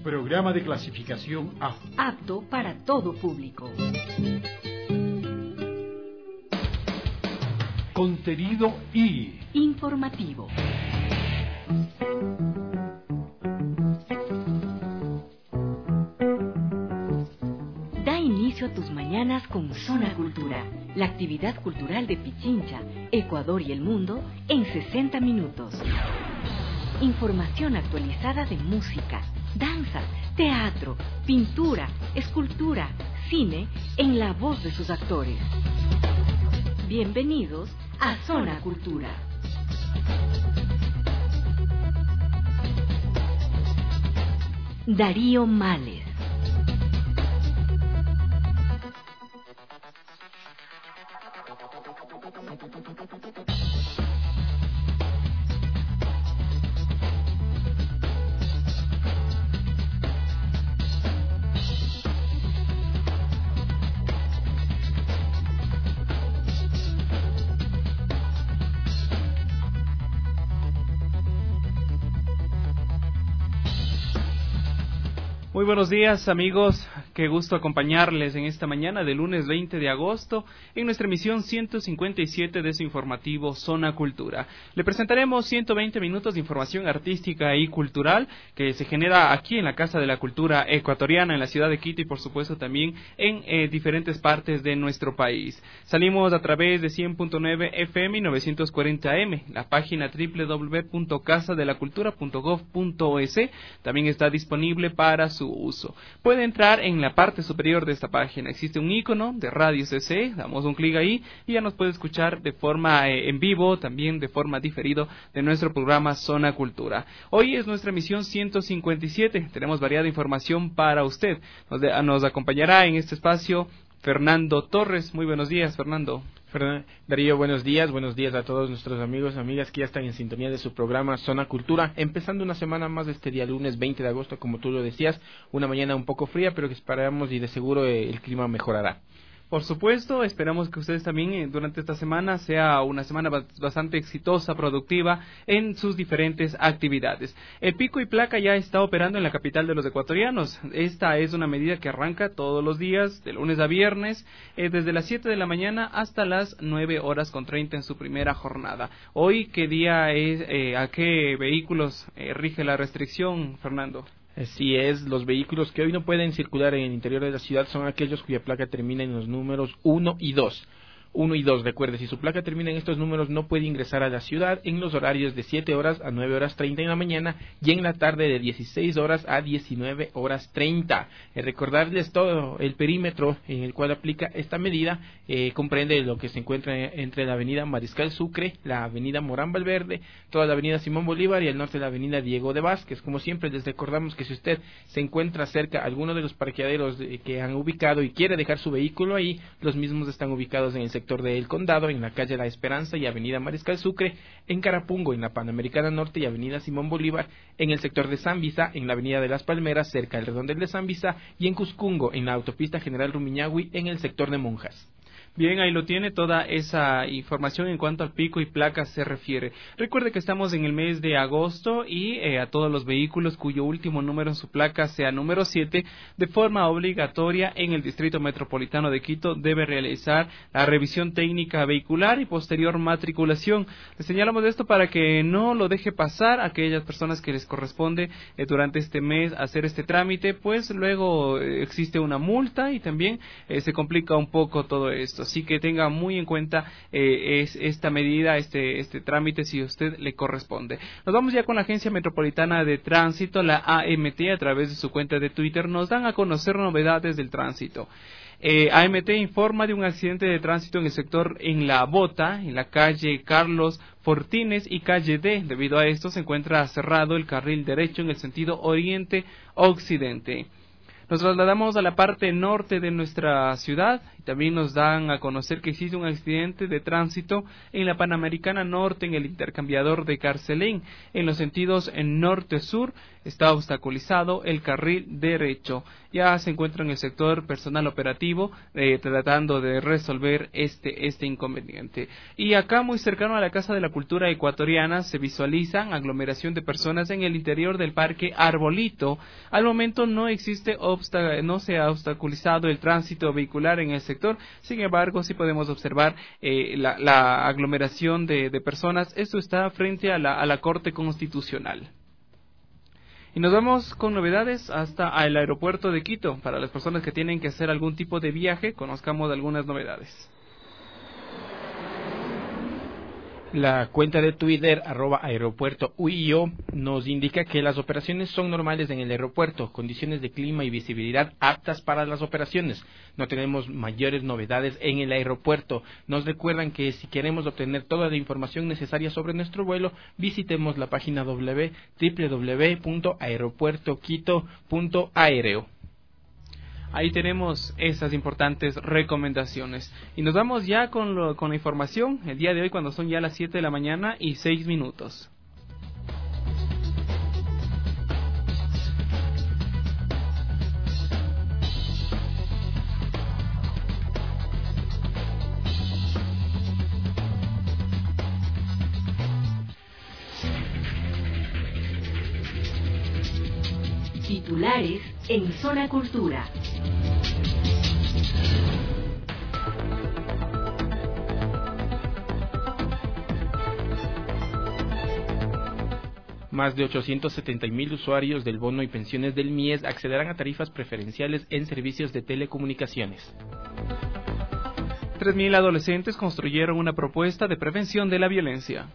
Programa de clasificación A. Apto para todo público. Contenido I. Informativo. Da inicio a tus mañanas con Zona Cultura, la actividad cultural de Pichincha, Ecuador y el mundo en 60 minutos. Información actualizada de música, danza, teatro, pintura, escultura, cine, en la voz de sus actores. Bienvenidos a Zona Cultura. Darío Males. Muy buenos días, amigos, qué gusto acompañarles en esta mañana de lunes 20 de agosto en nuestra emisión 157 de su informativo Zona Cultura. Le presentaremos 120 minutos de información artística y cultural que se genera aquí en la Casa de la Cultura Ecuatoriana, en la ciudad de Quito y por supuesto también en diferentes partes de nuestro país. Salimos a través de 100.9 FM y 940 AM, la página www.casadelacultura.gov.es también está disponible para su uso. Puede entrar en la parte superior de esta página, existe un icono de Radio CC, damos un clic ahí y ya nos puede escuchar de forma en vivo, también de forma diferido de nuestro programa Zona Cultura. Hoy es nuestra emisión 157, tenemos variada información para usted. Nos acompañará en este espacio Fernando Torres. Muy buenos días, Fernando. Darío, buenos días a todos nuestros amigos, amigas que ya están en sintonía de su programa Zona Cultura, empezando una semana más de este día lunes 20 de agosto, como tú lo decías, una mañana un poco fría, pero que esperamos y de seguro el clima mejorará. Por supuesto, esperamos que ustedes también durante esta semana sea una semana bastante exitosa, productiva en sus diferentes actividades. El pico y placa ya está operando en la capital de los ecuatorianos. Esta es una medida que arranca todos los días, de lunes a viernes, desde las 7 de la mañana hasta las 9:30 en su primera jornada. Hoy, ¿qué día es? ¿A qué vehículos rige la restricción, Fernando? Así es, los vehículos que hoy no pueden circular en el interior de la ciudad son aquellos cuya placa termina en los números 1 y 2. 1 y 2, recuerde, si su placa termina en estos números no puede ingresar a la ciudad en los horarios de 7 horas a 9:30 en la mañana y en la tarde de 16 horas a 19:30. Recordarles todo el perímetro en el cual aplica esta medida, comprende lo que se encuentra entre la avenida Mariscal Sucre, la avenida Morán Valverde, toda la avenida Simón Bolívar y al norte la avenida Diego de Vázquez. Como siempre les recordamos que si usted se encuentra cerca a alguno de los parqueaderos que han ubicado y quiere dejar su vehículo ahí, los mismos están ubicados en el sector de El Condado, en la calle La Esperanza y avenida Mariscal Sucre, en Carapungo, en la Panamericana Norte y avenida Simón Bolívar, en el sector de San Visa, en la avenida de Las Palmeras, cerca del redondel de San Visa, y en Cuscungo, en la autopista General Rumiñahui, en el sector de Monjas. Bien, ahí lo tiene toda esa información en cuanto al pico y placa se refiere. Recuerde que estamos en el mes de agosto y a todos los vehículos cuyo último número en su placa sea número 7, de forma obligatoria en el Distrito Metropolitano de Quito debe realizar la revisión técnica vehicular y posterior matriculación. Le señalamos esto para que no lo deje pasar a aquellas personas que les corresponde durante este mes hacer este trámite, pues luego existe una multa y también se complica un poco todo esto. Así que tenga muy en cuenta esta medida, este trámite, si a usted le corresponde. Nos vamos ya con la Agencia Metropolitana de Tránsito, la AMT, a través de su cuenta de Twitter, nos dan a conocer novedades del tránsito. AMT informa de un accidente de tránsito en el sector En La Bota, en la calle Carlos Fortines y calle D. Debido a esto se encuentra cerrado el carril derecho en el sentido oriente-occidente. Nos trasladamos a la parte norte de nuestra ciudad y también nos dan a conocer que existe un accidente de tránsito en la Panamericana Norte en el intercambiador de Carcelén. En los sentidos en norte-sur está obstaculizado el carril derecho. Ya se encuentra en el sector personal operativo tratando de resolver este inconveniente. Y acá muy cercano a la Casa de la Cultura Ecuatoriana se visualizan aglomeración de personas en el interior del Parque Arbolito. Al momento no se ha obstaculizado el tránsito vehicular en el sector, sin embargo sí podemos observar la aglomeración de personas. Esto está frente a la Corte Constitucional. Y nos vamos con novedades hasta el aeropuerto de Quito. Para las personas que tienen que hacer algún tipo de viaje, conozcamos algunas novedades. La cuenta de Twitter, @aeropuerto_UIO, nos indica que las operaciones son normales en el aeropuerto, condiciones de clima y visibilidad aptas para las operaciones. No tenemos mayores novedades en el aeropuerto. Nos recuerdan que si queremos obtener toda la información necesaria sobre nuestro vuelo, visitemos la página www.aeropuertoquito.aereo. Ahí tenemos esas importantes recomendaciones. Y nos vamos ya con la información el día de hoy cuando son ya las 7 de la mañana y 6 minutos. Titulares en Zona Cultura. Más de 870,000 usuarios del bono y pensiones del MIES accederán a tarifas preferenciales en servicios de telecomunicaciones. 3,000 adolescentes construyeron una propuesta de prevención de la violencia.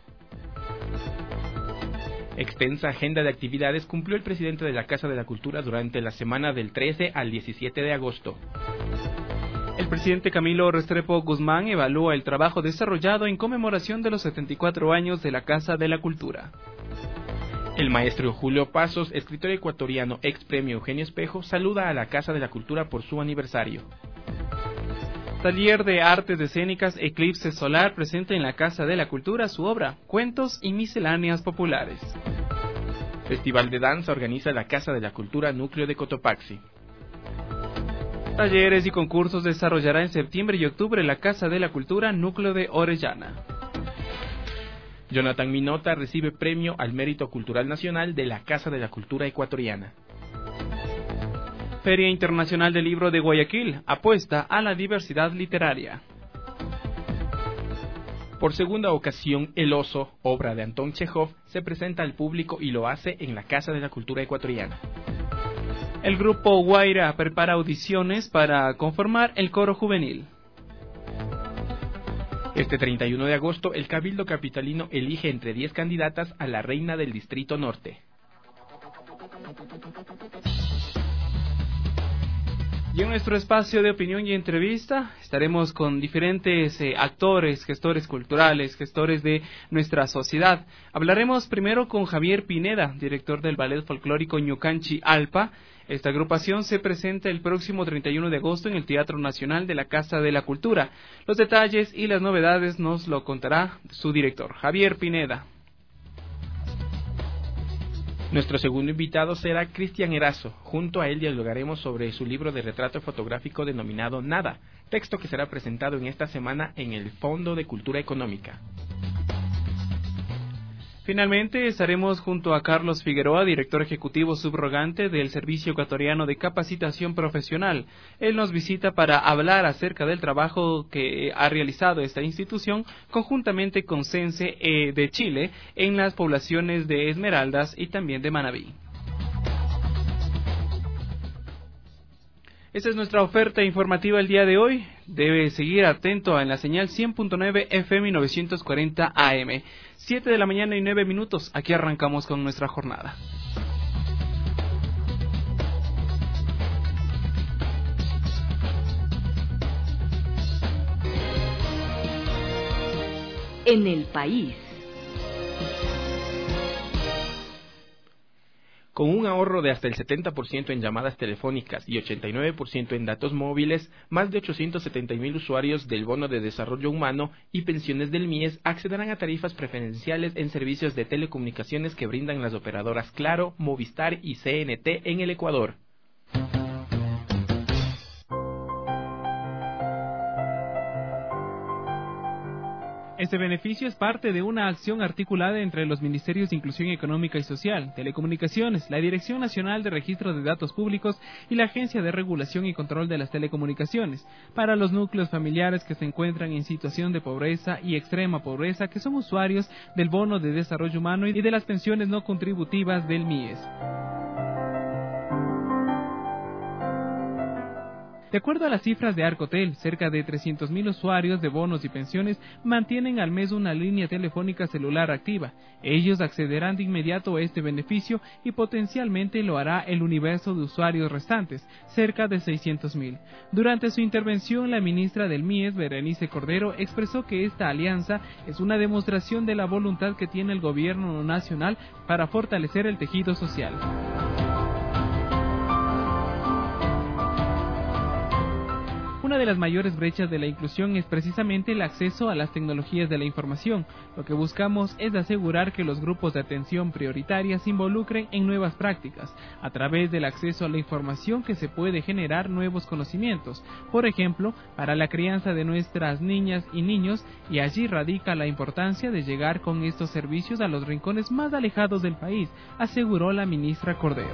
Extensa agenda de actividades cumplió el presidente de la Casa de la Cultura durante la semana del 13 al 17 de agosto. El presidente Camilo Restrepo Guzmán evalúa el trabajo desarrollado en conmemoración de los 74 años de la Casa de la Cultura. El maestro Julio Pasos, escritor ecuatoriano, ex premio Eugenio Espejo, saluda a la Casa de la Cultura por su aniversario. Taller de Artes Escénicas Eclipse Solar presenta en la Casa de la Cultura su obra Cuentos y Misceláneas Populares. Festival de Danza organiza la Casa de la Cultura Núcleo de Cotopaxi. Talleres y concursos desarrollará en septiembre y octubre la Casa de la Cultura Núcleo de Orellana. Jonathan Minota recibe premio al Mérito Cultural Nacional de la Casa de la Cultura Ecuatoriana. Feria Internacional del Libro de Guayaquil apuesta a la diversidad literaria. Por segunda ocasión, El Oso, obra de Anton Chejov, se presenta al público y lo hace en la Casa de la Cultura Ecuatoriana. El grupo Guaira prepara audiciones para conformar el coro juvenil. Este 31 de agosto, el Cabildo Capitalino elige entre 10 candidatas a la Reina del Distrito Norte. Y en nuestro espacio de opinión y entrevista estaremos con diferentes actores, gestores culturales, gestores de nuestra sociedad. Hablaremos primero con Javier Pineda, director del Ballet Folclórico Ñucanchi Alpa. Esta agrupación se presenta el próximo 31 de agosto en el Teatro Nacional de la Casa de la Cultura. Los detalles y las novedades nos lo contará su director, Javier Pineda. Nuestro segundo invitado será Cristian Erazo. Junto a él dialogaremos sobre su libro de retrato fotográfico denominado Nada, texto que será presentado en esta semana en el Fondo de Cultura Económica. Finalmente estaremos junto a Carlos Figueroa, director ejecutivo subrogante del Servicio Ecuatoriano de Capacitación Profesional. Él nos visita para hablar acerca del trabajo que ha realizado esta institución conjuntamente con CENSE de Chile en las poblaciones de Esmeraldas y también de Manabí. Esta es nuestra oferta informativa el día de hoy. Debe seguir atento en la señal 100.9 FM 940 AM. 7 de la mañana y 9 minutos. Aquí arrancamos con nuestra jornada. En el país. Con un ahorro de hasta el 70% en llamadas telefónicas y 89% en datos móviles, más de 870,000 usuarios del Bono de Desarrollo Humano y pensiones del MIES accederán a tarifas preferenciales en servicios de telecomunicaciones que brindan las operadoras Claro, Movistar y CNT en el Ecuador. Este beneficio es parte de una acción articulada entre los Ministerios de Inclusión Económica y Social, Telecomunicaciones, la Dirección Nacional de Registro de Datos Públicos y la Agencia de Regulación y Control de las Telecomunicaciones, para los núcleos familiares que se encuentran en situación de pobreza y extrema pobreza, que son usuarios del Bono de Desarrollo Humano y de las pensiones no contributivas del MIES. De acuerdo a las cifras de Arcotel, cerca de 300,000 usuarios de bonos y pensiones mantienen al mes una línea telefónica celular activa. Ellos accederán de inmediato a este beneficio y potencialmente lo hará el universo de usuarios restantes, cerca de 600,000. Durante su intervención, la ministra del MIES, Berenice Cordero, expresó que esta alianza es una demostración de la voluntad que tiene el gobierno nacional para fortalecer el tejido social. Una de las mayores brechas de la inclusión es precisamente el acceso a las tecnologías de la información. Lo que buscamos es asegurar que los grupos de atención prioritaria se involucren en nuevas prácticas, a través del acceso a la información que se puede generar nuevos conocimientos, por ejemplo, para la crianza de nuestras niñas y niños, y allí radica la importancia de llegar con estos servicios a los rincones más alejados del país, aseguró la ministra Cordero.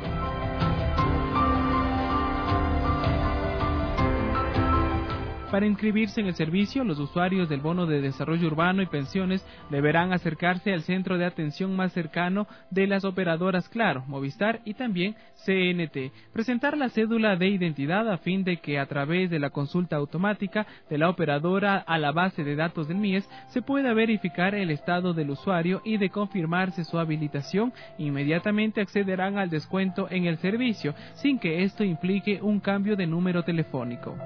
Para inscribirse en el servicio, los usuarios del Bono de Desarrollo Urbano y Pensiones deberán acercarse al centro de atención más cercano de las operadoras Claro, Movistar y también CNT, presentar la cédula de identidad a fin de que a través de la consulta automática de la operadora a la base de datos del MIES se pueda verificar el estado del usuario y de confirmarse su habilitación, inmediatamente accederán al descuento en el servicio, sin que esto implique un cambio de número telefónico.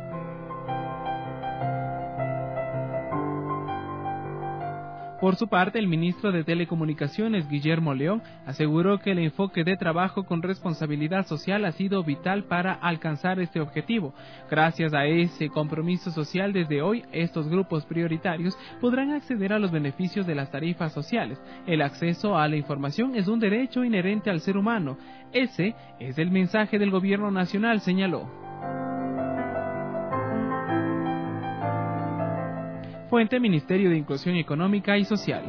Por su parte, el ministro de Telecomunicaciones, Guillermo León, aseguró que el enfoque de trabajo con responsabilidad social ha sido vital para alcanzar este objetivo. Gracias a ese compromiso social, desde hoy, estos grupos prioritarios podrán acceder a los beneficios de las tarifas sociales. El acceso a la información es un derecho inherente al ser humano. Ese es el mensaje del gobierno nacional, señaló. Fuente: Ministerio de Inclusión Económica y Social.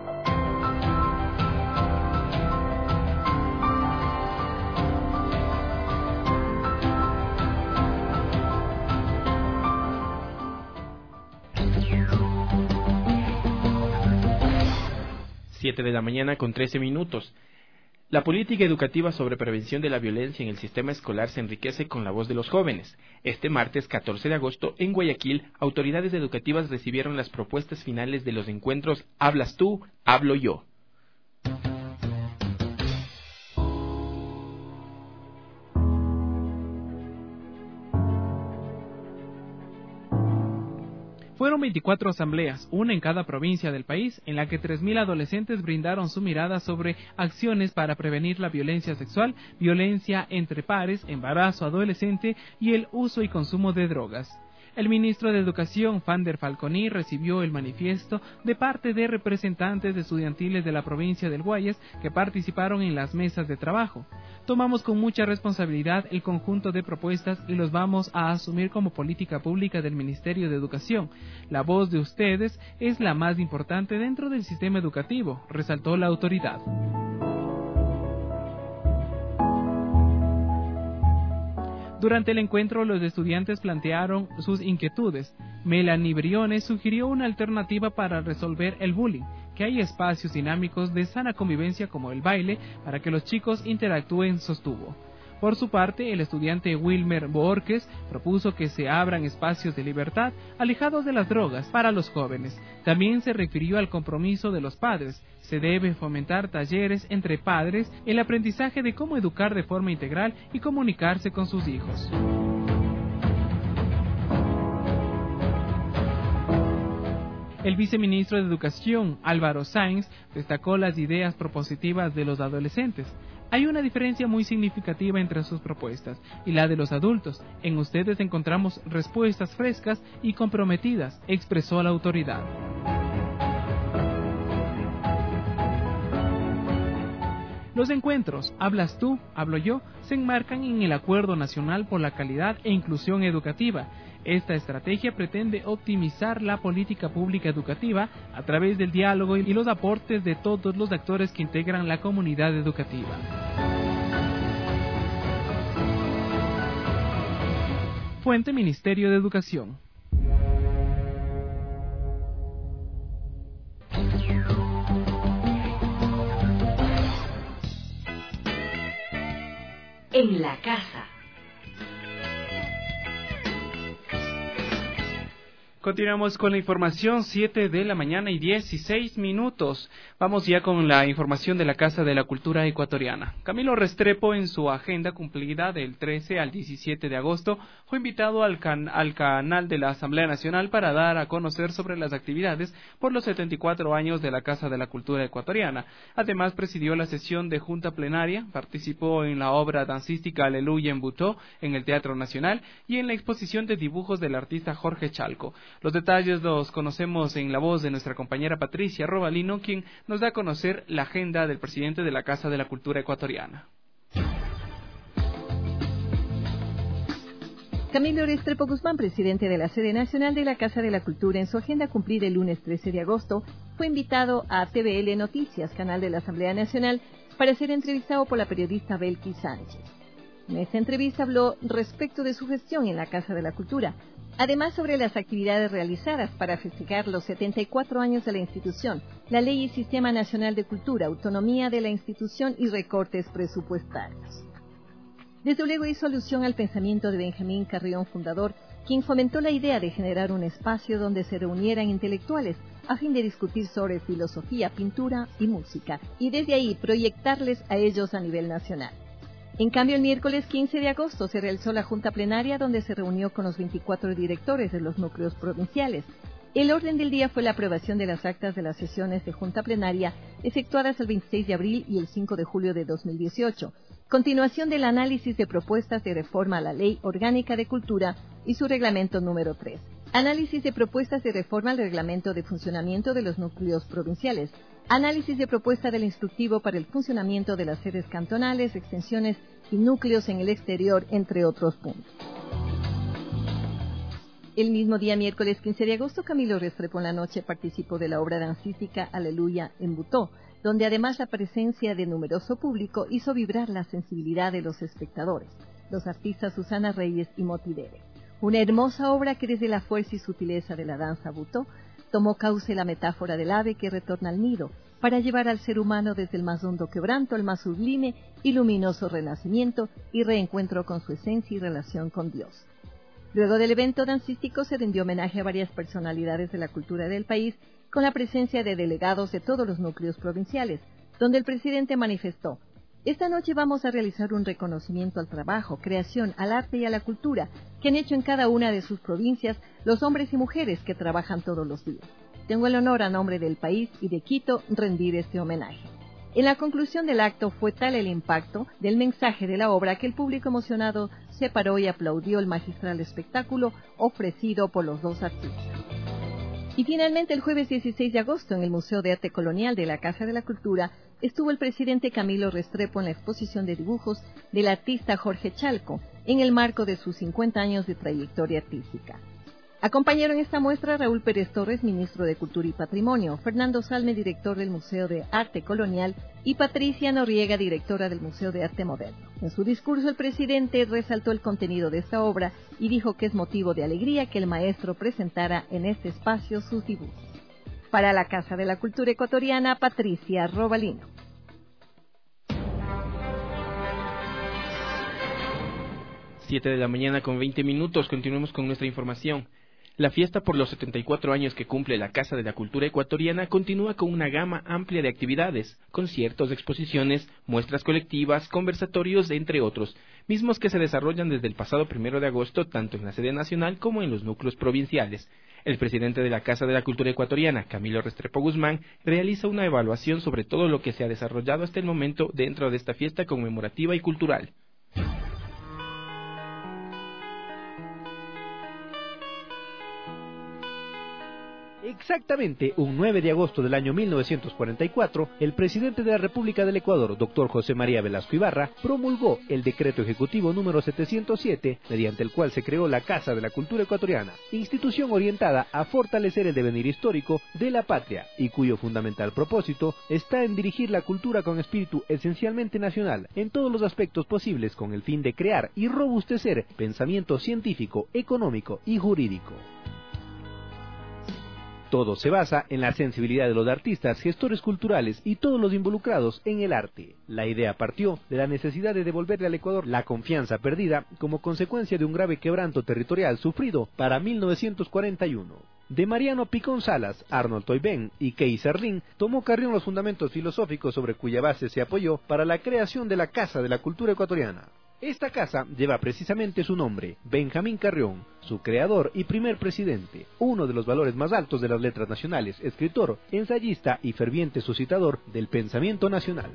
Siete de la mañana con 13 minutos. La política educativa sobre prevención de la violencia en el sistema escolar se enriquece con la voz de los jóvenes. Este martes 14 de agosto, en Guayaquil, autoridades educativas recibieron las propuestas finales de los encuentros Hablas tú, hablo yo. Fueron 24 asambleas, una en cada provincia del país, en la que 3,000 adolescentes brindaron su mirada sobre acciones para prevenir la violencia sexual, violencia entre pares, embarazo adolescente y el uso y consumo de drogas. El ministro de Educación, Fander Falconi, recibió el manifiesto de parte de representantes estudiantiles de la provincia del Guayas que participaron en las mesas de trabajo. Tomamos con mucha responsabilidad el conjunto de propuestas y los vamos a asumir como política pública del Ministerio de Educación. La voz de ustedes es la más importante dentro del sistema educativo, resaltó la autoridad. Durante el encuentro, los estudiantes plantearon sus inquietudes. Melanie Briones sugirió una alternativa para resolver el bullying, que hay espacios dinámicos de sana convivencia como el baile para que los chicos interactúen, sostuvo. Por su parte, el estudiante Wilmer Borges propuso que se abran espacios de libertad alejados de las drogas para los jóvenes. También se refirió al compromiso de los padres. Se debe fomentar talleres entre padres, el aprendizaje de cómo educar de forma integral y comunicarse con sus hijos. El viceministro de Educación, Álvaro Sáenz, destacó las ideas propositivas de los adolescentes. Hay una diferencia muy significativa entre sus propuestas y la de los adultos. En ustedes encontramos respuestas frescas y comprometidas, expresó la autoridad. Los encuentros Hablas tú, hablo yo se enmarcan en el Acuerdo Nacional por la Calidad e Inclusión Educativa. Esta estrategia pretende optimizar la política pública educativa a través del diálogo y los aportes de todos los actores que integran la comunidad educativa. Fuente: Ministerio de Educación. En la casa. Continuamos con la información, 7 de la mañana y 16 minutos. Vamos ya con la información de la Casa de la Cultura Ecuatoriana. Camilo Restrepo, en su agenda cumplida del 13 al 17 de agosto, fue invitado al canal de la Asamblea Nacional para dar a conocer sobre las actividades por los 74 años de la Casa de la Cultura Ecuatoriana. Además, presidió la sesión de Junta Plenaria, participó en la obra dancística Aleluya en Butó, en el Teatro Nacional, y en la exposición de dibujos del artista Jorge Chalco. Los detalles los conocemos en la voz de nuestra compañera Patricia Robalino, quien nos da a conocer la agenda del presidente de la Casa de la Cultura Ecuatoriana. Camilo Restrepo Guzmán, presidente de la sede nacional de la Casa de la Cultura, en su agenda cumplida el lunes 13 de agosto, fue invitado a TVL Noticias, canal de la Asamblea Nacional, para ser entrevistado por la periodista Belkis Sánchez. En esta entrevista habló respecto de su gestión en la Casa de la Cultura, además sobre las actividades realizadas para festejar los 74 años de la institución, la Ley y Sistema Nacional de Cultura, autonomía de la institución y recortes presupuestarios. Desde luego hizo alusión al pensamiento de Benjamín Carrión, fundador, quien fomentó la idea de generar un espacio donde se reunieran intelectuales a fin de discutir sobre filosofía, pintura y música, y desde ahí proyectarles a ellos a nivel nacional. En cambio, el miércoles 15 de agosto se realizó la Junta Plenaria, donde se reunió con los 24 directores de los núcleos provinciales. El orden del día fue la aprobación de las actas de las sesiones de Junta Plenaria efectuadas el 26 de abril y el 5 de julio de 2018, continuación del análisis de propuestas de reforma a la Ley Orgánica de Cultura y su reglamento número 3. Análisis de propuestas de reforma al reglamento de funcionamiento de los núcleos provinciales. Análisis de propuesta del instructivo para el funcionamiento de las sedes cantonales, extensiones y núcleos en el exterior, entre otros puntos. El mismo día, miércoles 15 de agosto, Camilo Restrepo en la noche participó de la obra dancística Aleluya en Butó, donde además la presencia de numeroso público hizo vibrar la sensibilidad de los espectadores, los artistas Susana Reyes y Moti Dere. Una hermosa obra que desde la fuerza y sutileza de la danza Butó tomó cauce la metáfora del ave que retorna al nido para llevar al ser humano desde el más hondo quebranto al más sublime y luminoso renacimiento y reencuentro con su esencia y relación con Dios. Luego del evento dancístico se rindió homenaje a varias personalidades de la cultura del país con la presencia de delegados de todos los núcleos provinciales, donde el presidente manifestó: esta noche vamos a realizar un reconocimiento al trabajo, creación, al arte y a la cultura que han hecho en cada una de sus provincias los hombres y mujeres que trabajan todos los días. Tengo el honor a nombre del país y de Quito rendir este homenaje. En la conclusión del acto fue tal el impacto del mensaje de la obra que el público emocionado se paró y aplaudió el magistral espectáculo ofrecido por los dos artistas. Y finalmente, el jueves 16 de agosto, en el Museo de Arte Colonial de la Casa de la Cultura, estuvo el presidente Camilo Restrepo en la exposición de dibujos del artista Jorge Chalco, en el marco de sus 50 años de trayectoria artística. Acompañaron esta muestra Raúl Pérez Torres, ministro de Cultura y Patrimonio, Fernando Salme, director del Museo de Arte Colonial, y Patricia Noriega, directora del Museo de Arte Moderno. En su discurso, el presidente resaltó el contenido de esta obra y dijo que es motivo de alegría que el maestro presentara en este espacio sus dibujos. Para la Casa de la Cultura Ecuatoriana, Patricia Robalino. 7 de la mañana con 20 minutos, continuemos con nuestra información. La fiesta por los 74 años que cumple la Casa de la Cultura Ecuatoriana continúa con una gama amplia de actividades, conciertos, exposiciones, muestras colectivas, conversatorios, entre otros, mismos que se desarrollan desde el pasado 1 de agosto tanto en la sede nacional como en los núcleos provinciales. El presidente de la Casa de la Cultura Ecuatoriana, Camilo Restrepo Guzmán, realiza una evaluación sobre todo lo que se ha desarrollado hasta el momento dentro de esta fiesta conmemorativa y cultural. Exactamente un 9 de agosto del año 1944, el presidente de la República del Ecuador, doctor José María Velasco Ibarra, promulgó el decreto ejecutivo número 707, mediante el cual se creó la Casa de la Cultura Ecuatoriana, institución orientada a fortalecer el devenir histórico de la patria y cuyo fundamental propósito está en dirigir la cultura con espíritu esencialmente nacional en todos los aspectos posibles con el fin de crear y robustecer pensamiento científico, económico y jurídico. Todo se basa en la sensibilidad de los artistas, gestores culturales y todos los involucrados en el arte. La idea partió de la necesidad de devolverle al Ecuador la confianza perdida como consecuencia de un grave quebranto territorial sufrido para 1941. De Mariano Picón Salas, Arnold Toybén y Key Serlín tomó Carrión los fundamentos filosóficos sobre cuya base se apoyó para la creación de la Casa de la Cultura Ecuatoriana. Esta casa lleva precisamente su nombre, Benjamín Carrión, su creador y primer presidente, uno de los valores más altos de las letras nacionales, escritor, ensayista y ferviente suscitador del pensamiento nacional.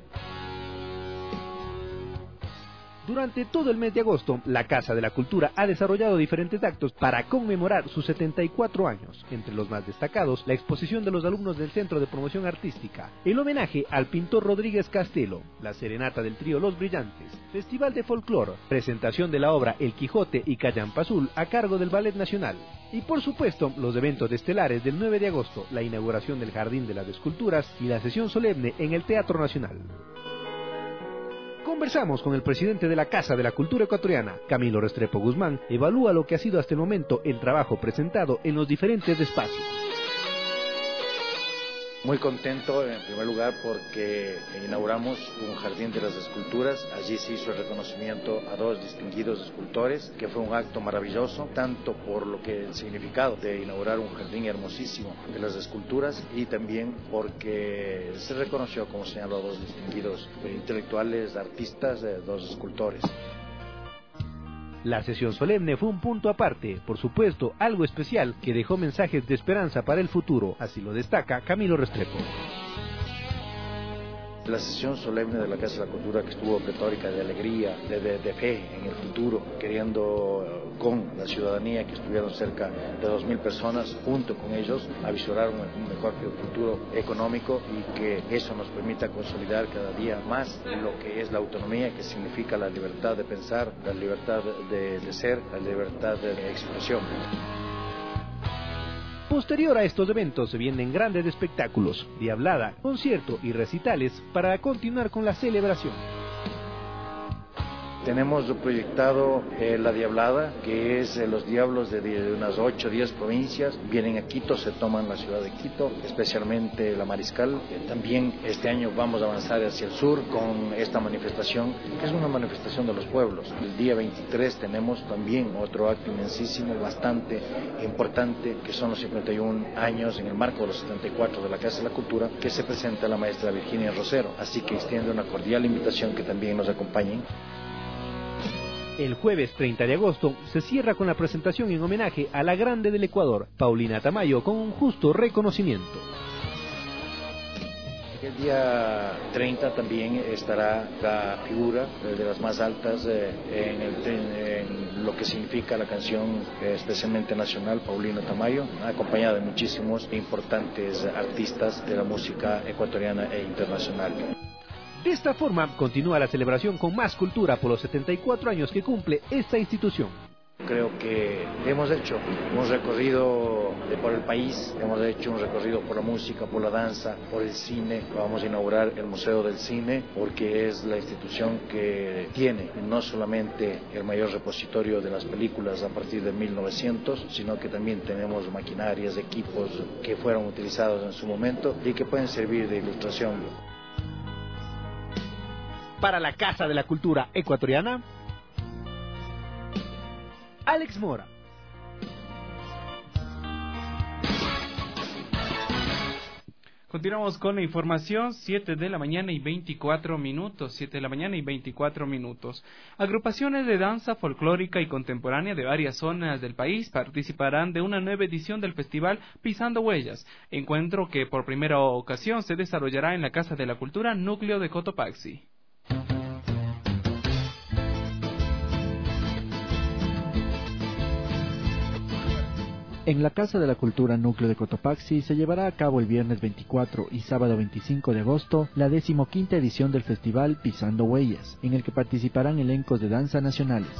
Durante todo el mes de agosto, la Casa de la Cultura ha desarrollado diferentes actos para conmemorar sus 74 años. Entre los más destacados, la exposición de los alumnos del Centro de Promoción Artística, el homenaje al pintor Rodríguez Castelo, la serenata del trío Los Brillantes, festival de folclore, presentación de la obra El Quijote y Callampa Azul a cargo del Ballet Nacional. Y por supuesto, los eventos estelares del 9 de agosto, la inauguración del Jardín de las Esculturas y la sesión solemne en el Teatro Nacional. Conversamos con el presidente de la Casa de la Cultura Ecuatoriana, Camilo Restrepo Guzmán, evalúa lo que ha sido hasta el momento el trabajo presentado en los diferentes espacios. Muy contento en primer lugar porque inauguramos un jardín de las esculturas. Allí se hizo el reconocimiento a 2 distinguidos escultores, que fue un acto maravilloso, tanto por lo que el significado de inaugurar un jardín hermosísimo de las esculturas y también porque se reconoció, como señaló, a 2 distinguidos intelectuales, artistas, 2 escultores. La sesión solemne fue un punto aparte, por supuesto, algo especial que dejó mensajes de esperanza para el futuro, así lo destaca Camilo Restrepo. La sesión solemne de la Casa de la Cultura, que estuvo pletórica de alegría, de fe en el futuro, queriendo con la ciudadanía, que estuvieron cerca de 2.000 personas, junto con ellos, a visorar un mejor futuro económico y que eso nos permita consolidar cada día más lo que es la autonomía, que significa la libertad de pensar, la libertad de ser, la libertad de expresión. Posterior a estos eventos se vienen grandes espectáculos, diablada, concierto y recitales para continuar con la celebración. Tenemos proyectado la Diablada, que es los diablos de unas 8 o 10 provincias. Vienen a Quito, se toman la ciudad de Quito, especialmente la Mariscal. También este año vamos a avanzar hacia el sur con esta manifestación, que es una manifestación de los pueblos. El día 23 tenemos también otro acto inmensísimo, bastante importante, que son los 51 años en el marco de los 74 de la Casa de la Cultura, que se presenta la maestra Virginia Rosero. Así que extiendo una cordial invitación que también nos acompañen. El jueves 30 de agosto se cierra con la presentación en homenaje a la Grande del Ecuador, Paulina Tamayo, con un justo reconocimiento. El día 30 también estará la figura de las más altas en lo que significa la canción especialmente nacional, Paulina Tamayo, acompañada de muchísimos importantes artistas de la música ecuatoriana e internacional. De esta forma, continúa la celebración con más cultura por los 74 años que cumple esta institución. Creo que hemos hecho un recorrido por el país, hemos hecho un recorrido por la música, por la danza, por el cine. Vamos a inaugurar el Museo del Cine porque es la institución que tiene no solamente el mayor repositorio de las películas a partir de 1900, sino que también tenemos maquinarias, equipos que fueron utilizados en su momento y que pueden servir de ilustración. Para la Casa de la Cultura Ecuatoriana, Alex Mora. Continuamos con la información, 7 de la mañana y 24 minutos, 7 de la mañana y 24 minutos. Agrupaciones de danza folclórica y contemporánea de varias zonas del país participarán de una nueva edición del festival Pisando Huellas, encuentro que por primera ocasión se desarrollará en la Casa de la Cultura Núcleo de Cotopaxi. En la Casa de la Cultura Núcleo de Cotopaxi se llevará a cabo el viernes 24 y sábado 25 de agosto la 15ª edición del festival Pisando Huellas, en el que participarán elencos de danza nacionales.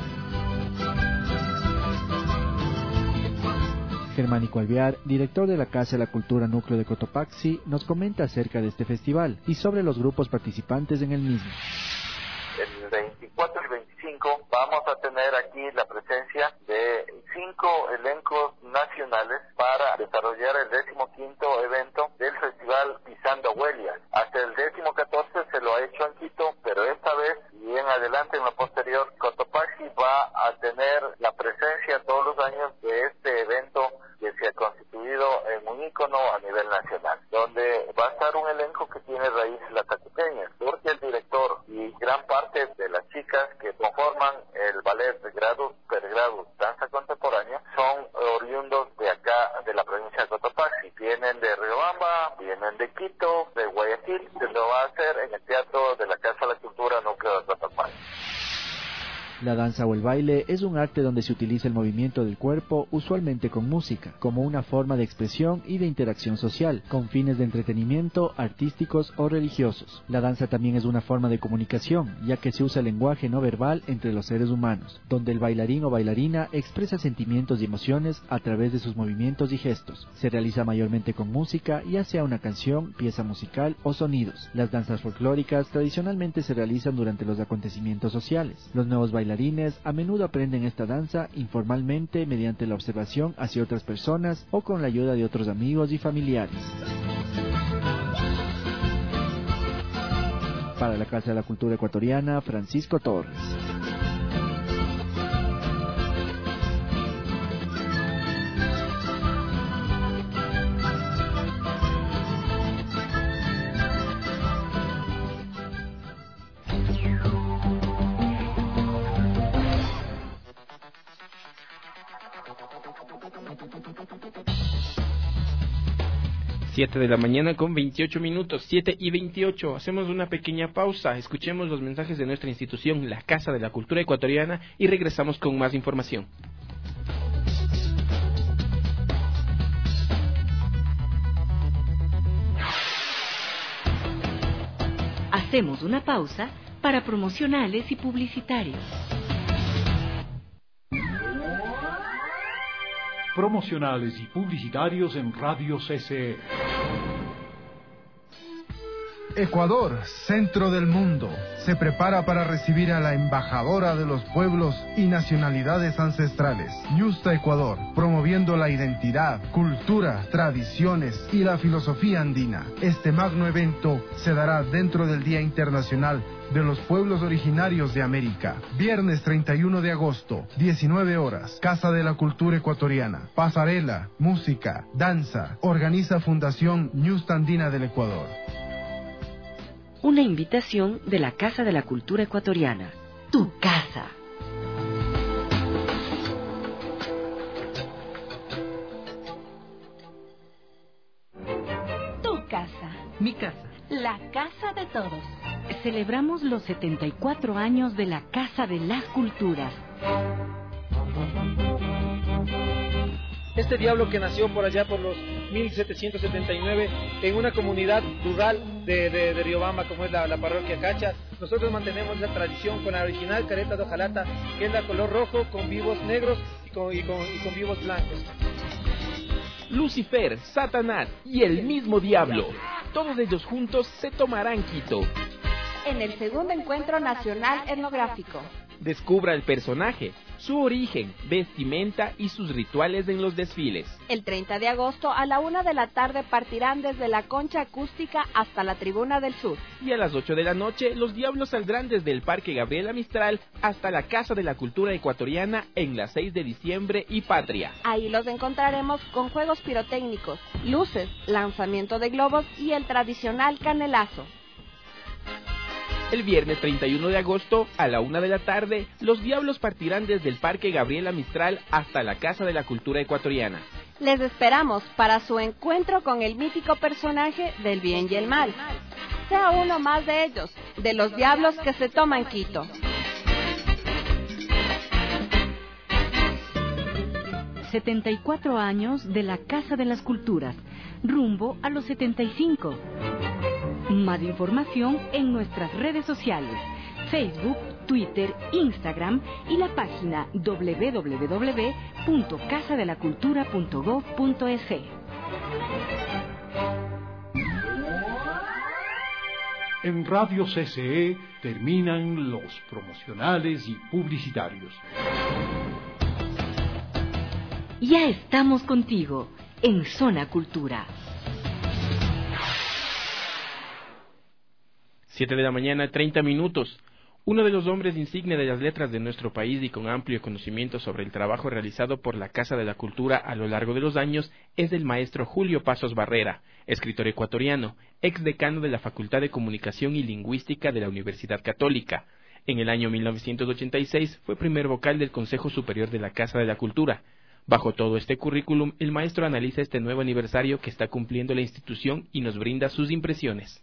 Germánico Alvear, director de la Casa de la Cultura Núcleo de Cotopaxi, nos comenta acerca de este festival y sobre los grupos participantes en el mismo. El 24 y 25 vamos a tener aquí la presencia de 5 elencos nacionales para desarrollar el 15º evento del Festival Pisando Huellas. Hasta el 14º se lo ha hecho en Quito, pero esta vez y en adelante, en lo posterior, Cotopaxi va a tener la presencia todos los años de este evento que se ha constituido en un ícono a nivel nacional, donde va a estar un elenco que tiene raíces latacupeñas, porque el director y gran parte de las chicas que conforman el ballet de Gradus per Gradus Danza Contemporánea son oriundos de acá, de la provincia de Cotopaxi. Vienen de Riobamba, vienen de Quito, de Guayaquil, se lo va a hacer en el Teatro de la Casa de la Cultura Núcleo de Cotopaxi. La danza o el baile es un arte donde se utiliza el movimiento del cuerpo, usualmente con música, como una forma de expresión y de interacción social, con fines de entretenimiento, artísticos o religiosos. La danza también es una forma de comunicación, ya que se usa el lenguaje no verbal entre los seres humanos, donde el bailarín o bailarina expresa sentimientos y emociones a través de sus movimientos y gestos. Se realiza mayormente con música, ya sea una canción, pieza musical o sonidos. Las danzas folclóricas tradicionalmente se realizan durante los acontecimientos sociales. Los nuevos bailarines a menudo aprenden esta danza informalmente mediante la observación hacia otras personas o con la ayuda de otros amigos y familiares. Para la Casa de la Cultura Ecuatoriana, Francisco Torres. Siete de la mañana con 28 minutos, 7 y 28. Hacemos una pequeña pausa, escuchemos los mensajes de nuestra institución, la Casa de la Cultura Ecuatoriana, y regresamos con más información. Hacemos una pausa para promocionales y publicitarios. Promocionales y publicitarios en Radio CCE. Ecuador, centro del mundo, se prepara para recibir a la embajadora de los pueblos y nacionalidades ancestrales, Yusta Ecuador, promoviendo la identidad, cultura, tradiciones y la filosofía andina. Este magno evento se dará dentro del Día Internacional de los Pueblos Originarios de América. Viernes 31 de agosto, 19 horas, Casa de la Cultura Ecuatoriana. Pasarela, música, danza. Organiza Fundación Yusta Andina del Ecuador. Una invitación de la Casa de la Cultura Ecuatoriana. Tu casa. Tu casa. Mi casa. La casa de todos. Celebramos los 74 años de la Casa de las Culturas. Este diablo que nació por allá por los 1779 en una comunidad rural de Riobamba, como es la parroquia Cacha. Nosotros mantenemos esa tradición con la original careta de hojalata, que es la color rojo con vivos negros y con vivos blancos. Lucifer, Satanás y el mismo diablo, todos ellos juntos se tomarán Quito. En el segundo encuentro nacional etnográfico. Descubra el personaje, su origen, vestimenta y sus rituales en los desfiles. El 30 de agosto a la 1 de la tarde partirán desde la concha acústica hasta la Tribuna del Sur. Y a las 8 de la noche los Diablos saldrán desde el Parque Gabriela Mistral hasta la Casa de la Cultura Ecuatoriana en la 6 de diciembre y Patria. Ahí los encontraremos con juegos pirotécnicos, luces, lanzamiento de globos y el tradicional canelazo. El viernes 31 de agosto, a la 1 de la tarde, los Diablos partirán desde el Parque Gabriela Mistral hasta la Casa de la Cultura Ecuatoriana. Les esperamos para su encuentro con el mítico personaje del bien y el mal. Sea uno más de ellos, de los Diablos que se toman Quito. ...74 años de la Casa de las Culturas, rumbo a los 75. Más información en nuestras redes sociales, Facebook, Twitter, Instagram y la página www.casadelacultura.gov.es. En Radio CCE terminan los promocionales y publicitarios. Ya estamos contigo en Zona Cultura. 7 de la mañana, 30 minutos. Uno de los hombres insignia de las letras de nuestro país y con amplio conocimiento sobre el trabajo realizado por la Casa de la Cultura a lo largo de los años es el maestro Julio Pasos Barrera, escritor ecuatoriano, exdecano de la Facultad de Comunicación y Lingüística de la Universidad Católica. En el año 1986 fue primer vocal del Consejo Superior de la Casa de la Cultura. Bajo todo este currículum, el maestro analiza este nuevo aniversario que está cumpliendo la institución y nos brinda sus impresiones.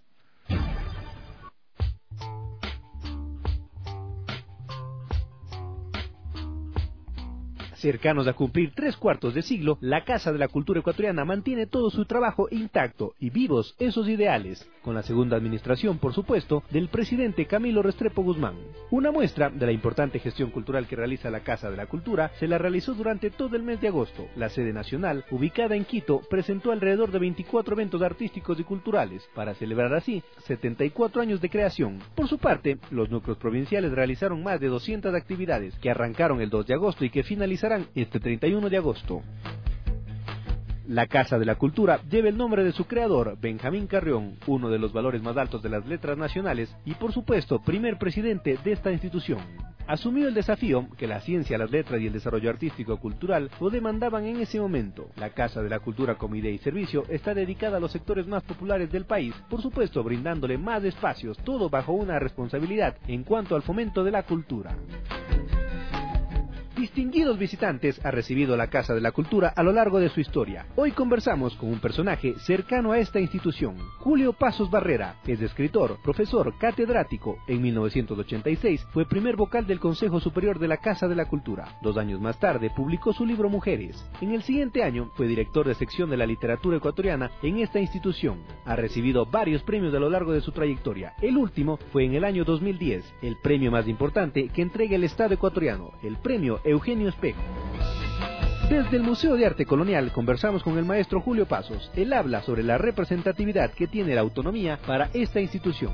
Cercanos a cumplir 3/4 de siglo, la Casa de la Cultura Ecuatoriana mantiene todo su trabajo intacto y vivos esos ideales, con la segunda administración, por supuesto, del presidente Camilo Restrepo Guzmán. Una muestra de la importante gestión cultural que realiza la Casa de la Cultura se la realizó durante todo el mes de agosto. La sede nacional, ubicada en Quito, presentó alrededor de 24 eventos artísticos y culturales, para celebrar así 74 años de creación. Por su parte, los núcleos provinciales realizaron más de 200 actividades, que arrancaron el 2 de agosto y que finalizarán este 31 de agosto. La Casa de la Cultura lleva el nombre de su creador, Benjamín Carrión, uno de los valores más altos de las letras nacionales y, por supuesto, primer presidente de esta institución. Asumió el desafío que la ciencia, las letras y el desarrollo artístico-cultural lo demandaban en ese momento. La Casa de la Cultura como idea y servicio está dedicada a los sectores más populares del país, por supuesto brindándole más espacios, todo bajo una responsabilidad en cuanto al fomento de la cultura. Distinguidos visitantes ha recibido la Casa de la Cultura a lo largo de su historia. Hoy conversamos con un personaje cercano a esta institución, Julio Pasos Barrera. Es escritor, profesor, catedrático. En 1986 fue primer vocal del Consejo Superior de la Casa de la Cultura. 2 años más tarde publicó su libro Mujeres. En el siguiente año fue director de sección de la literatura ecuatoriana en esta institución. Ha recibido varios premios a lo largo de su trayectoria. El último fue en el año 2010, el premio más importante que entrega el Estado ecuatoriano, el premio Eugenio Espejo. Desde el Museo de Arte Colonial conversamos con el maestro Julio Pasos. Él habla sobre la representatividad que tiene la autonomía para esta institución.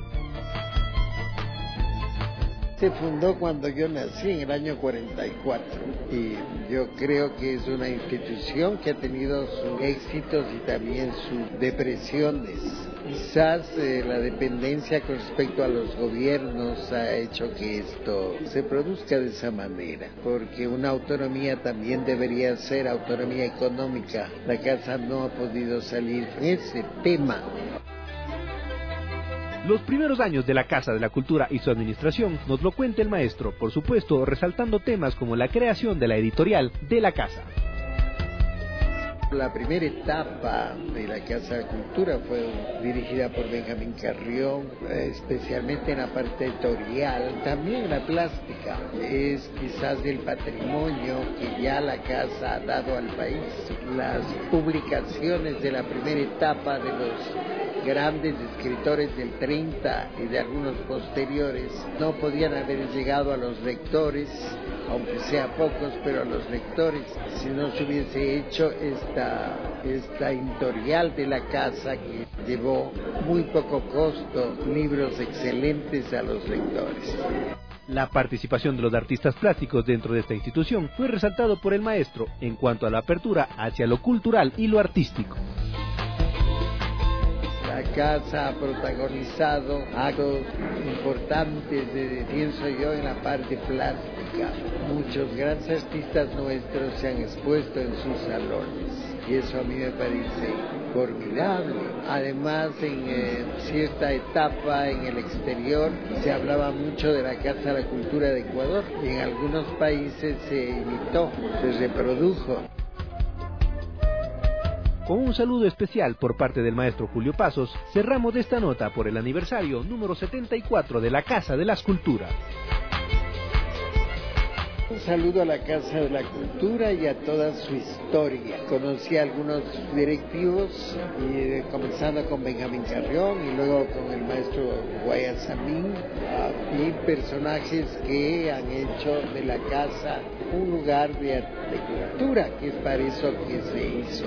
Se fundó cuando yo nací en el año 44 y yo creo que es una institución que ha tenido sus éxitos y también sus depresiones. Quizás la dependencia con respecto a los gobiernos ha hecho que esto se produzca de esa manera, porque una autonomía también debería ser autonomía económica. La Casa no ha podido salir con ese tema. Los primeros años de la Casa de la Cultura y su administración nos lo cuenta el maestro, por supuesto resaltando temas como la creación de la editorial de la Casa. La primera etapa de la Casa de la Cultura fue dirigida por Benjamín Carrión, especialmente en la parte editorial, también en la plástica. Es quizás el patrimonio que ya la Casa ha dado al país. Las publicaciones de la primera etapa de los grandes escritores del 30 y de algunos posteriores no podían haber llegado a los lectores, aunque sea pocos, pero a los lectores, si no se hubiese hecho esta editorial de la Casa que llevó muy poco costo libros excelentes a los lectores. La participación de los artistas plásticos dentro de esta institución fue resaltado por el maestro en cuanto a la apertura hacia lo cultural y lo artístico. La casa ha protagonizado actos importantes, pienso yo, en la parte plástica. Muchos grandes artistas nuestros se han expuesto en sus salones y eso a mí me parece formidable. Además, en cierta etapa en el exterior se hablaba mucho de la Casa de la Cultura de Ecuador y en algunos países se imitó, se reprodujo. Con un saludo especial por parte del maestro Julio Pasos, cerramos esta nota por el aniversario número 74 de la Casa de las Culturas. Un saludo a la Casa de la Cultura y a toda su historia. Conocí a algunos directivos, comenzando con Benjamín Carrión y luego con el maestro Guayasamín, y personajes que han hecho de la casa un lugar de cultura, que es para eso que se hizo.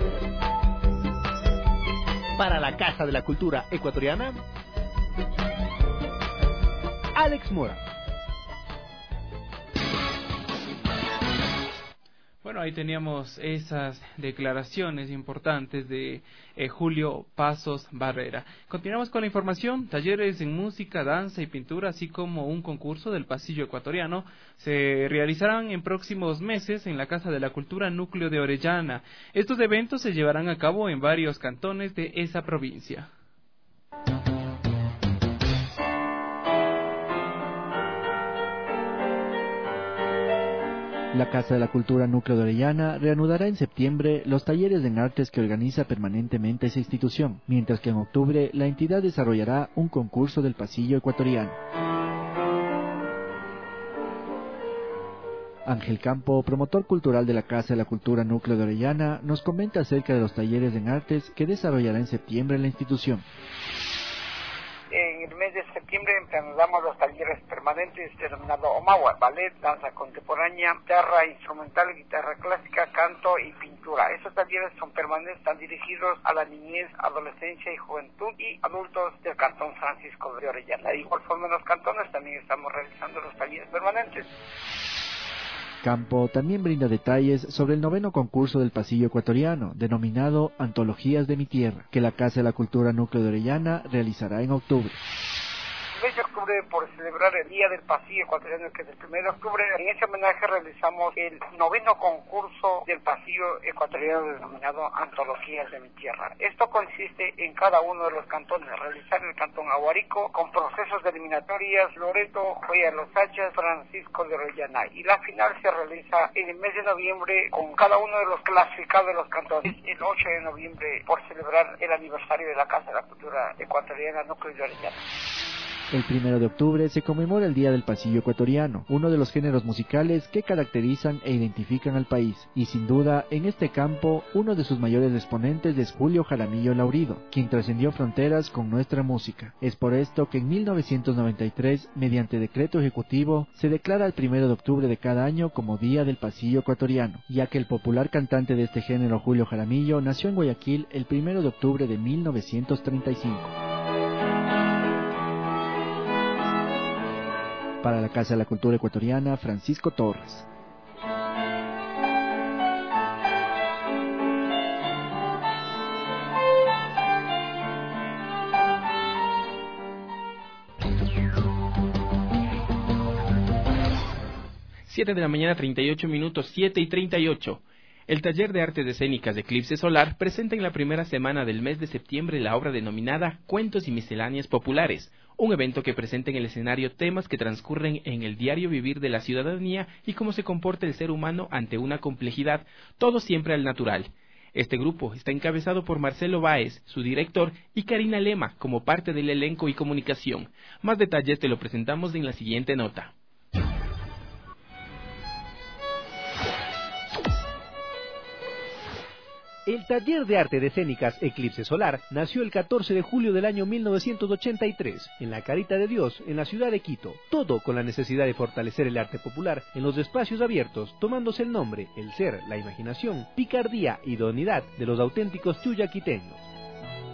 Para la Casa de la Cultura ecuatoriana, Alex Mora. Bueno, ahí teníamos esas declaraciones importantes de Julio Pasos Barrera. Continuamos con la información. Talleres en música, danza y pintura, así como un concurso del pasillo ecuatoriano, se realizarán en próximos meses en la Casa de la Cultura Núcleo de Orellana. Estos eventos se llevarán a cabo en varios cantones de esa provincia. La Casa de la Cultura Núcleo de Orellana reanudará en septiembre los talleres en artes que organiza permanentemente esa institución, mientras que en octubre la entidad desarrollará un concurso del pasillo ecuatoriano. Ángel Campo, promotor cultural de la Casa de la Cultura Núcleo de Orellana, nos comenta acerca de los talleres en artes que desarrollará en septiembre la institución. En el mes de septiembre empezamos los talleres permanentes denominado Omawa, ballet, danza contemporánea, guitarra instrumental, guitarra clásica, canto y pintura. Estos talleres son permanentes, están dirigidos a la niñez, adolescencia y juventud y adultos del Cantón Francisco de Orellana. De igual forma en los cantones también estamos realizando los talleres permanentes. Campo también brinda detalles sobre el 9º concurso del pasillo ecuatoriano, denominado Antologías de mi Tierra, que la Casa de la Cultura Núcleo de Orellana realizará en octubre. El mes de octubre, por celebrar el Día del Pasillo Ecuatoriano, que es el 1 de octubre, en ese homenaje realizamos el 9º concurso del Pasillo Ecuatoriano denominado Antologías de mi Tierra. Esto consiste en cada uno de los cantones, realizar el cantón Aguarico con procesos de eliminatorias, Loreto, Joya de los Hachas, Francisco de Orellana, y la final se realiza en el mes de noviembre con cada uno de los clasificados de los cantones, el 8 de noviembre, por celebrar el aniversario de la Casa de la Cultura Ecuatoriana Núcleo de Orellana. El 1 de octubre se conmemora el Día del Pasillo Ecuatoriano, uno de los géneros musicales que caracterizan e identifican al país, y sin duda, en este campo, uno de sus mayores exponentes es Julio Jaramillo Laurido, quien trascendió fronteras con nuestra música. Es por esto que en 1993, mediante decreto ejecutivo, se declara el 1 de octubre de cada año como Día del Pasillo Ecuatoriano, ya que el popular cantante de este género, Julio Jaramillo, nació en Guayaquil el 1 de octubre de 1935. Para la Casa de la Cultura Ecuatoriana, Francisco Torres. Siete de la mañana, 38 minutos, 7:38. El taller de artes escénicas de Eclipse Solar presenta en la primera semana del mes de septiembre la obra denominada Cuentos y Misceláneas Populares, un evento que presenta en el escenario temas que transcurren en el diario vivir de la ciudadanía y cómo se comporta el ser humano ante una complejidad, todo siempre al natural. Este grupo está encabezado por Marcelo Báez, su director, y Karina Lema como parte del elenco y comunicación. Más detalles te lo presentamos en la siguiente nota. El taller de arte de escénicas Eclipse Solar nació el 14 de julio del año 1983 en la Carita de Dios, en la ciudad de Quito, todo con la necesidad de fortalecer el arte popular en los espacios abiertos, tomándose el nombre, el ser, la imaginación, picardía y idoneidad de los auténticos chuyaquiteños.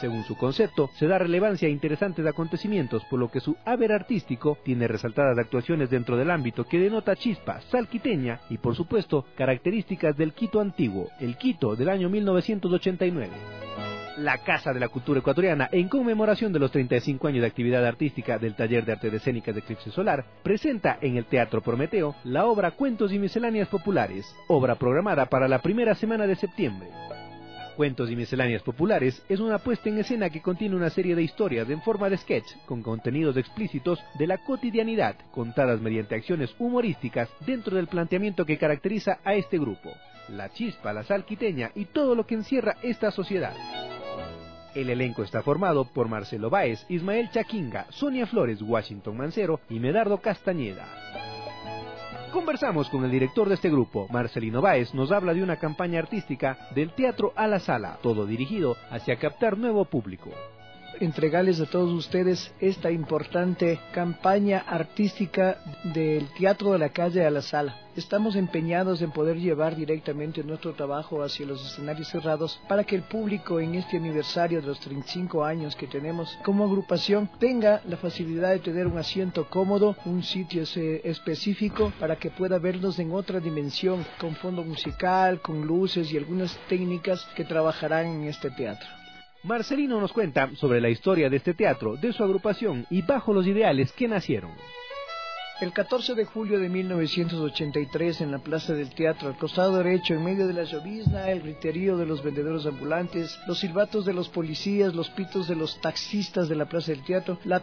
Según su concepto, se da relevancia a interesantes acontecimientos, por lo que su haber artístico tiene resaltadas actuaciones dentro del ámbito que denota chispa salquiteña y, por supuesto, características del Quito antiguo, el Quito del año 1989. La Casa de la Cultura Ecuatoriana, en conmemoración de los 35 años de actividad artística del Taller de Artes Escénicas de Eclipse Solar, presenta en el Teatro Prometeo la obra Cuentos y Misceláneas Populares, obra programada para la primera semana de septiembre. Cuentos y Misceláneas Populares es una puesta en escena que contiene una serie de historias en forma de sketch, con contenidos explícitos de la cotidianidad, contadas mediante acciones humorísticas dentro del planteamiento que caracteriza a este grupo, la chispa, la salquiteña y todo lo que encierra esta sociedad. El elenco está formado por Marcelo Báez, Ismael Chaquinga, Sonia Flores, Washington Mancero y Medardo Castañeda. Conversamos con el director de este grupo, Marcelino Báez, nos habla de una campaña artística del teatro a la sala, todo dirigido hacia captar nuevo público. Entregarles a todos ustedes esta importante campaña artística del teatro de la calle a la sala. Estamos empeñados en poder llevar directamente nuestro trabajo hacia los escenarios cerrados para que el público en este aniversario de los 35 años que tenemos como agrupación tenga la facilidad de tener un asiento cómodo, un sitio específico para que pueda vernos en otra dimensión, con fondo musical, con luces y algunas técnicas que trabajarán en este teatro. Marcelino nos cuenta sobre la historia de este teatro, de su agrupación y bajo los ideales que nacieron. El 14 de julio de 1983, en la Plaza del Teatro, al costado derecho, en medio de la llovizna, el griterío de los vendedores ambulantes, los silbatos de los policías, los pitos de los taxistas de la Plaza del Teatro, la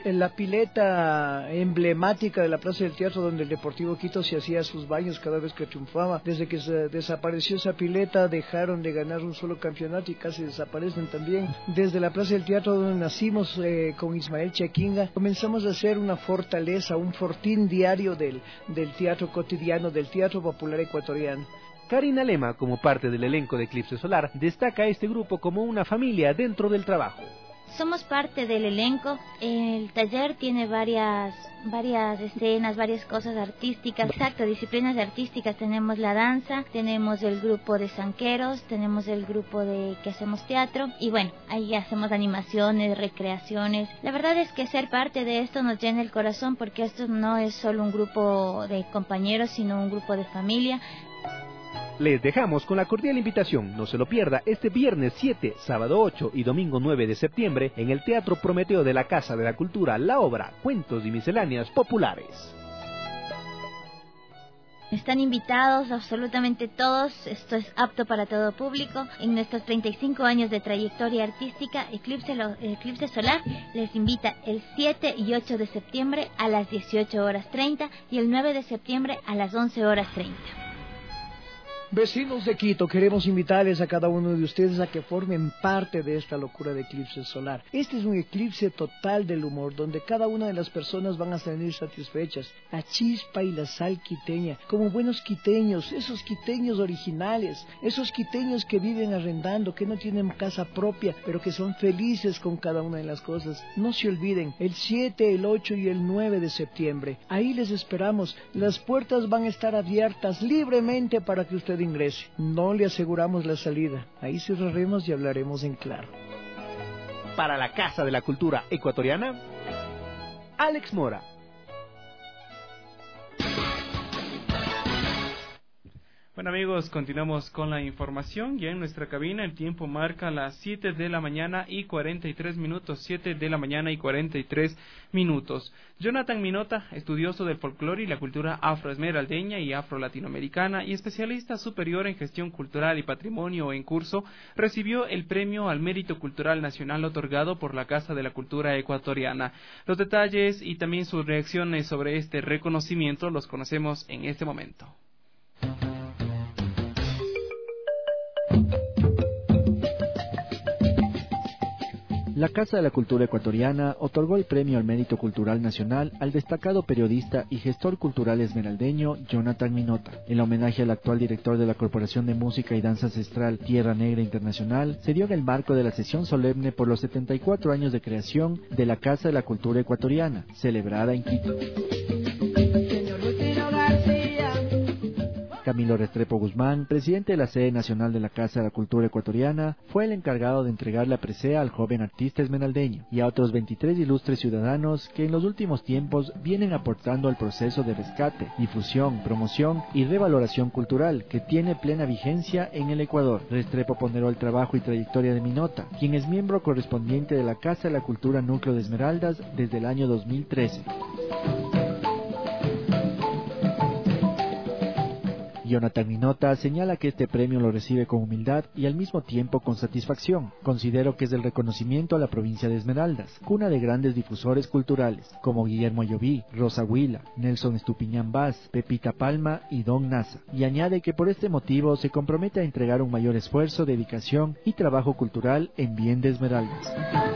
pileta emblemática de la Plaza del Teatro, donde el Deportivo Quito se hacía sus baños cada vez que triunfaba. Desde que se desapareció esa pileta, dejaron de ganar un solo campeonato y casi desaparecen también. Desde la Plaza del Teatro, donde nacimos con Ismael Chaquinga, comenzamos a hacer una fortaleza, un fortín diario del teatro cotidiano, del teatro popular ecuatoriano. Karina Lema, como parte del elenco de Eclipse Solar, destaca a este grupo como una familia dentro del trabajo. Somos parte del elenco. El taller tiene varias escenas, varias cosas artísticas. Exacto, disciplinas artísticas. Tenemos la danza, tenemos el grupo de zanqueros, tenemos el grupo de que hacemos teatro. Y bueno, ahí hacemos animaciones, recreaciones. La verdad es que ser parte de esto nos llena el corazón, porque esto no es solo un grupo de compañeros, sino un grupo de familia. Les dejamos con la cordial invitación, no se lo pierda, este viernes 7, sábado 8 y domingo 9 de septiembre en el Teatro Prometeo de la Casa de la Cultura, la obra Cuentos y Misceláneas Populares. Están invitados absolutamente todos, esto es apto para todo público. En nuestros 35 años de trayectoria artística, Eclipse Solar les invita el 7 y 8 de septiembre a las 18:30 y el 9 de septiembre a las 11:30. Vecinos de Quito, queremos invitarles a cada uno de ustedes a que formen parte de esta locura de eclipse solar. Este es un eclipse total del humor, donde cada una de las personas van a salir satisfechas. La chispa y la sal quiteña, como buenos quiteños, esos quiteños originales, esos quiteños que viven arrendando, que no tienen casa propia, pero que son felices con cada una de las cosas. No se olviden, el 7, el 8 y el 9 de septiembre. Ahí les esperamos. Las puertas van a estar abiertas libremente para que usted ingrese. No le aseguramos la salida. Ahí cerraremos y hablaremos en claro. Para la Casa de la Cultura Ecuatoriana, Alex Mora. Bueno amigos, continuamos con la información. Ya en nuestra cabina el tiempo marca las 7 de la mañana y 43 minutos. 7 de la mañana y 43 minutos. Jonathan Minota, estudioso del folclore y la cultura afroesmeraldeña y afro-latinoamericana y especialista superior en gestión cultural y patrimonio en curso, recibió el premio al Mérito Cultural Nacional otorgado por la Casa de la Cultura Ecuatoriana. Los detalles y también sus reacciones sobre este reconocimiento los conocemos en este momento. La Casa de la Cultura Ecuatoriana otorgó el Premio al Mérito Cultural Nacional al destacado periodista y gestor cultural esmeraldeño Jonathan Minota. El homenaje al actual director de la Corporación de Música y Danza Ancestral Tierra Negra Internacional se dio en el marco de la sesión solemne por los 74 años de creación de la Casa de la Cultura Ecuatoriana, celebrada en Quito. Camilo Restrepo Guzmán, presidente de la sede nacional de la Casa de la Cultura Ecuatoriana, fue el encargado de entregar la presea al joven artista esmeraldeño y a otros 23 ilustres ciudadanos que en los últimos tiempos vienen aportando al proceso de rescate, difusión, promoción y revaloración cultural que tiene plena vigencia en el Ecuador. Restrepo ponderó el trabajo y trayectoria de Minota, quien es miembro correspondiente de la Casa de la Cultura Núcleo de Esmeraldas desde el año 2013. Jonathan Minota señala que este premio lo recibe con humildad y al mismo tiempo con satisfacción. Considero que es el reconocimiento a la provincia de Esmeraldas, cuna de grandes difusores culturales, como Guillermo Ayoví, Rosa Huila, Nelson Estupiñán Vaz, Pepita Palma y Don Nasa. Y añade que por este motivo se compromete a entregar un mayor esfuerzo, dedicación y trabajo cultural en bien de Esmeraldas.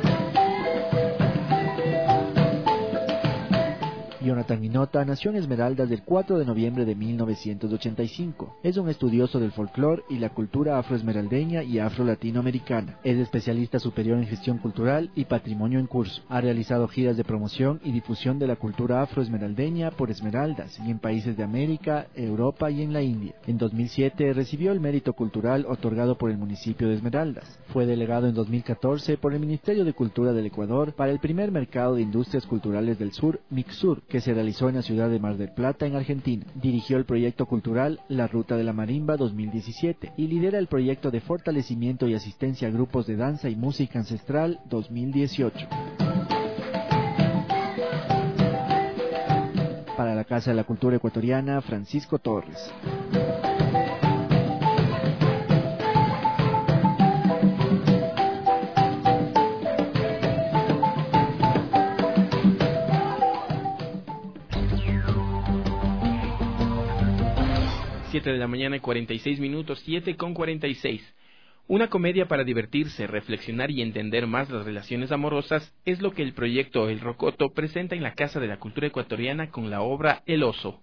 Jonathan Minota nació en Esmeraldas el 4 de noviembre de 1985. Es un estudioso del folclore y la cultura afroesmeraldeña y afro-latinoamericana. Es especialista superior en gestión cultural y patrimonio en curso. Ha realizado giras de promoción y difusión de la cultura afroesmeraldeña por Esmeraldas y en países de América, Europa y en la India. En 2007 recibió el mérito cultural otorgado por el municipio de Esmeraldas. Fue delegado en 2014 por el Ministerio de Cultura del Ecuador para el primer mercado de industrias culturales del sur, MICSUR, que se realizó en la ciudad de Mar del Plata, en Argentina. Dirigió el proyecto cultural La Ruta de la Marimba 2017 y lidera el proyecto de fortalecimiento y asistencia a grupos de danza y música ancestral 2018. Para la Casa de la Cultura Ecuatoriana, Francisco Torres. 7 de la mañana y 46 minutos, 7:46. Una comedia para divertirse, reflexionar y entender más las relaciones amorosas es lo que el proyecto El Rocoto presenta en la Casa de la Cultura Ecuatoriana con la obra El Oso.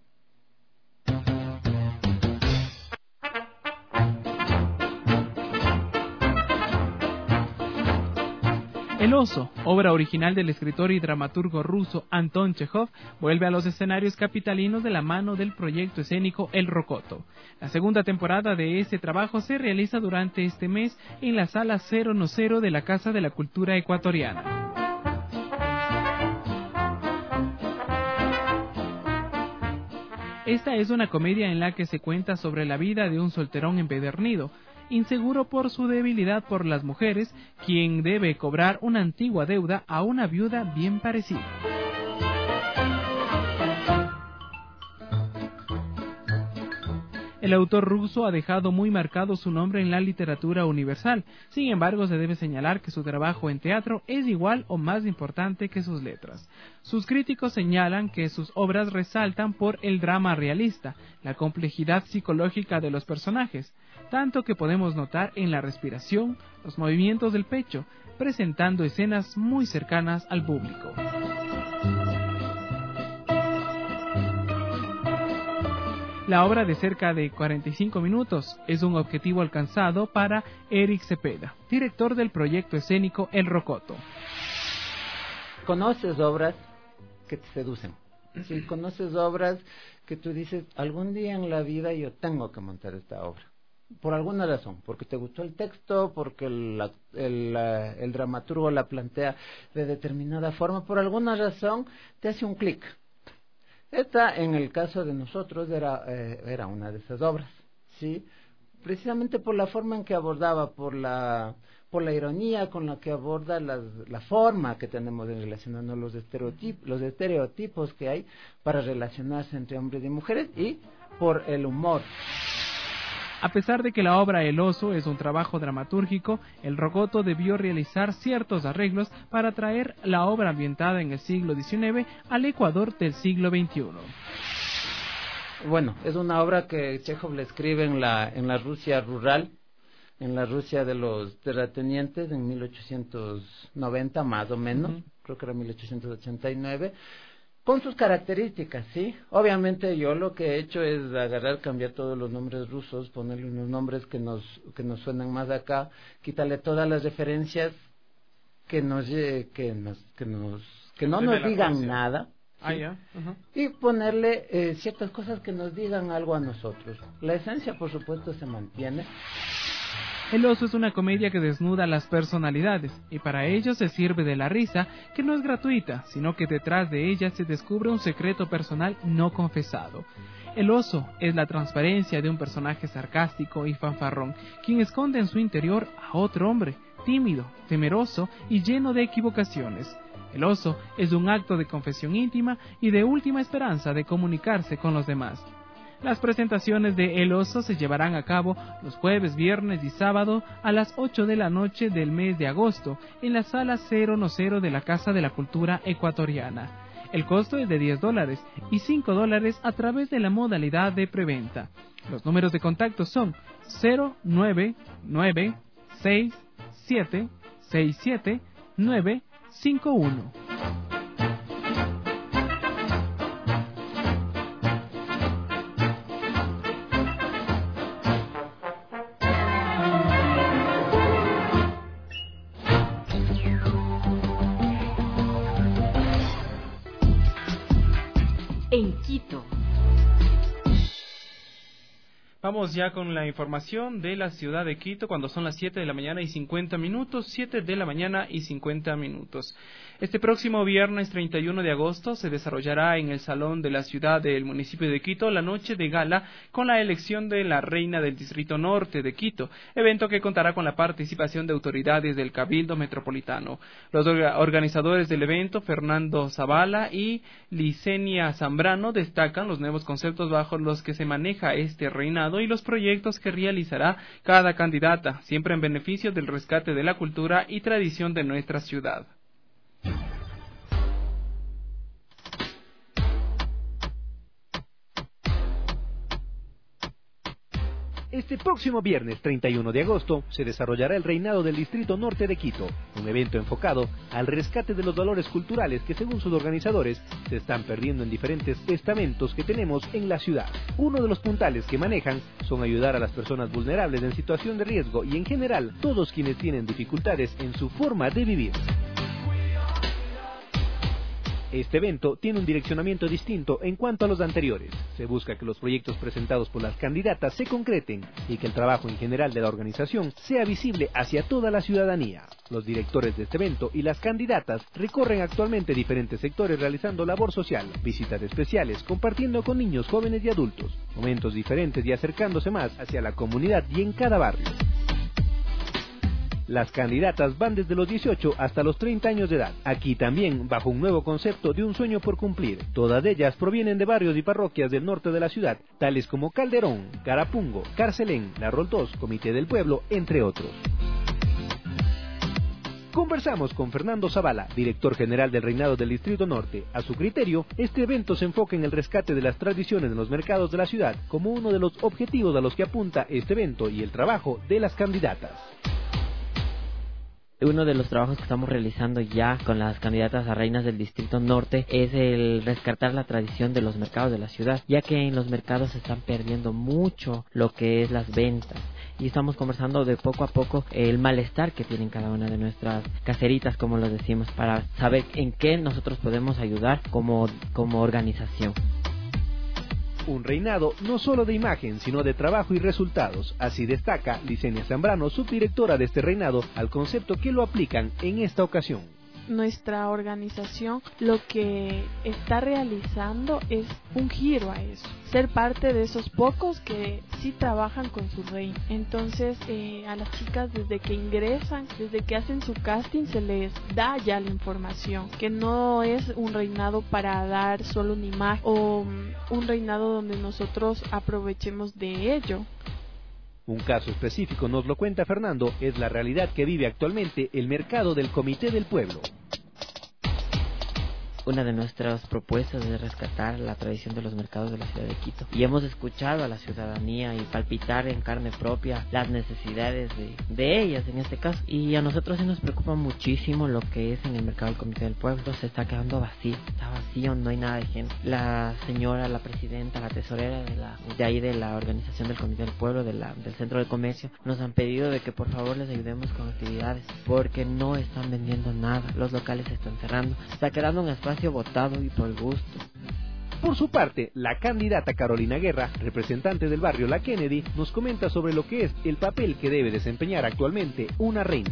El Oso, obra original del escritor y dramaturgo ruso Anton Chejov, vuelve a los escenarios capitalinos de la mano del proyecto escénico El Rocoto. La segunda temporada de este trabajo se realiza durante este mes en la Sala 010 de la Casa de la Cultura Ecuatoriana. Esta es una comedia en la que se cuenta sobre la vida de un solterón empedernido, inseguro por su debilidad por las mujeres, quien debe cobrar una antigua deuda a una viuda bien parecida. El autor ruso ha dejado muy marcado su nombre en la literatura universal. Sin embargo, se debe señalar que su trabajo en teatro es igual o más importante que sus letras. Sus críticos señalan que sus obras resaltan por el drama realista, la complejidad psicológica de los personajes, tanto que podemos notar en la respiración, los movimientos del pecho, presentando escenas muy cercanas al público. La obra, de cerca de 45 minutos, es un objetivo alcanzado para Eric Cepeda, director del proyecto escénico El Rocoto. Conoces obras que te seducen. Sí, conoces obras que tú dices, algún día en la vida yo tengo que montar esta obra. Por alguna razón, porque te gustó el texto, porque el dramaturgo la plantea de determinada forma, por alguna razón te hace un clic. Esta, en el caso de nosotros, era una de esas obras, ¿sí? Precisamente por la forma en que abordaba, por la ironía con la que aborda la forma que tenemos de relacionarnos, los estereotipos que hay para relacionarse entre hombres y mujeres, y por el humor. A pesar de que la obra El Oso es un trabajo dramatúrgico, El Rocoto debió realizar ciertos arreglos para traer la obra ambientada en el siglo XIX al Ecuador del siglo XXI. Bueno, es una obra que Chejov le escribe en la Rusia rural, en la Rusia de los terratenientes, en 1890 más o menos, creo que era 1889, con sus características, ¿sí? Obviamente yo lo que he hecho es cambiar todos los nombres rusos, ponerle unos nombres que nos suenan más acá, quitarle todas las referencias que no nos digan nada, Y ponerle ciertas cosas que nos digan algo a nosotros. La esencia, por supuesto, se mantiene. El oso es una comedia que desnuda las personalidades, y para ello se sirve de la risa, que no es gratuita, sino que detrás de ella se descubre un secreto personal no confesado. El oso es la transparencia de un personaje sarcástico y fanfarrón, quien esconde en su interior a otro hombre, tímido, temeroso y lleno de equivocaciones. El oso es un acto de confesión íntima y de última esperanza de comunicarse con los demás. Las presentaciones de El Oso se llevarán a cabo los jueves, viernes y sábado a las 8 de la noche del mes de agosto en la sala 010 de la Casa de la Cultura Ecuatoriana. El costo es de $10 y $5 a través de la modalidad de preventa. Los números de contacto son 099676791. En Quito. Vamos ya con la información de la ciudad de Quito cuando son las 7 de la mañana y 50 minutos, 7 de la mañana y 50 minutos. Este próximo viernes 31 de agosto se desarrollará en el Salón de la Ciudad del municipio de Quito la noche de gala con la elección de la reina del Distrito Norte de Quito, evento que contará con la participación de autoridades del Cabildo Metropolitano. Los organizadores del evento, Fernando Zavala y Licenia Zambrano, destacan los nuevos conceptos bajo los que se maneja este reinado y los proyectos que realizará cada candidata, siempre en beneficio del rescate de la cultura y tradición de nuestra ciudad. Este próximo viernes 31 de agosto se desarrollará el Reinado del Distrito Norte de Quito, un evento enfocado al rescate de los valores culturales que, según sus organizadores, se están perdiendo en diferentes estamentos que tenemos en la ciudad. Uno de los puntales que manejan son ayudar a las personas vulnerables en situación de riesgo y, en general, todos quienes tienen dificultades en su forma de vivir. Este evento tiene un direccionamiento distinto en cuanto a los anteriores. Se busca que los proyectos presentados por las candidatas se concreten y que el trabajo en general de la organización sea visible hacia toda la ciudadanía. Los directores de este evento y las candidatas recorren actualmente diferentes sectores realizando labor social, visitas especiales, compartiendo con niños, jóvenes y adultos, momentos diferentes y acercándose más hacia la comunidad y en cada barrio. Las candidatas van desde los 18 hasta los 30 años de edad. Aquí también bajo un nuevo concepto de un sueño por cumplir. Todas ellas provienen de barrios y parroquias del norte de la ciudad, tales como Calderón, Carapungo, Carcelén, La Roldós, Comité del Pueblo, entre otros. Conversamos con Fernando Zavala, director general del Reinado del Distrito Norte. A su criterio, este evento se enfoca en el rescate de las tradiciones en los mercados de la ciudad como uno de los objetivos a los que apunta este evento y el trabajo de las candidatas. Uno de los trabajos que estamos realizando ya con las candidatas a reinas del Distrito Norte es el rescatar la tradición de los mercados de la ciudad, ya que en los mercados se están perdiendo mucho lo que es las ventas. Y estamos conversando de poco a poco el malestar que tienen cada una de nuestras caseritas, como lo decimos, para saber en qué nosotros podemos ayudar como organización. Un reinado no solo de imagen, sino de trabajo y resultados. Así destaca Licenia Zambrano, subdirectora de este reinado, al concepto que lo aplican en esta ocasión. Nuestra organización lo que está realizando es un giro a eso, ser parte de esos pocos que sí trabajan con su reino. Entonces a las chicas desde que ingresan, desde que hacen su casting, se les da ya la información, que no es un reinado para dar solo una imagen o un reinado donde nosotros aprovechemos de ello. Un caso específico, nos lo cuenta Fernando, es la realidad que vive actualmente el mercado del Comité del Pueblo. Una de nuestras propuestas es rescatar la tradición de los mercados de la ciudad de Quito. Y hemos escuchado a la ciudadanía y palpitar en carne propia las necesidades de ellas en este caso. Y a nosotros sí nos preocupa muchísimo lo que es en el mercado del Comité del Pueblo. Se está quedando vacío, está vacío, no hay nada de gente. La señora, la presidenta, la tesorera de la organización del Comité del Pueblo, del Centro de Comercio, nos han pedido de que por favor les ayudemos con actividades, porque no están vendiendo nada, los locales se están cerrando. Está quedando un espacio espacio votado y por gusto. Por su parte, la candidata Carolina Guerra, representante del barrio La Kennedy, nos comenta sobre lo que es el papel que debe desempeñar actualmente una reina.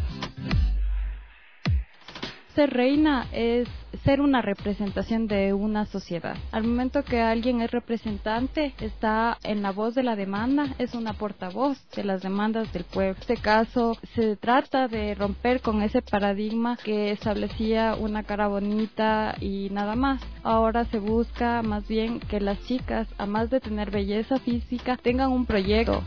Ser reina es ser una representación de una sociedad. Al momento que alguien es representante, está en la voz de la demanda, es una portavoz de las demandas del pueblo. En este caso, se trata de romper con ese paradigma que establecía una cara bonita y nada más. Ahora se busca más bien que las chicas, a más de tener belleza física, tengan un proyecto.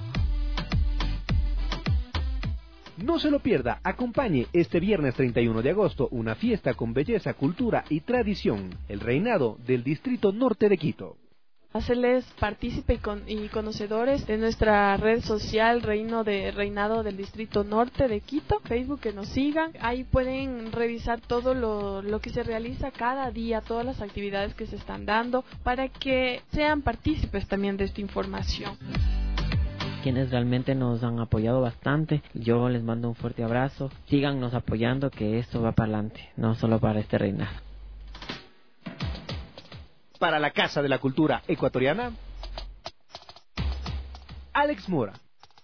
No se lo pierda, acompañe este viernes 31 de agosto una fiesta con belleza, cultura y tradición, el reinado del Distrito Norte de Quito. Hacerles partícipe y conocedores de nuestra red social Reinado del Distrito Norte de Quito, Facebook, que nos sigan. Ahí pueden revisar todo lo que se realiza cada día, todas las actividades que se están dando, para que sean partícipes también de esta información. Quienes realmente nos han apoyado bastante, yo les mando un fuerte abrazo. Síganos apoyando, que esto va para adelante, no solo para este reinado. Para la Casa de la Cultura Ecuatoriana, Alex Mora.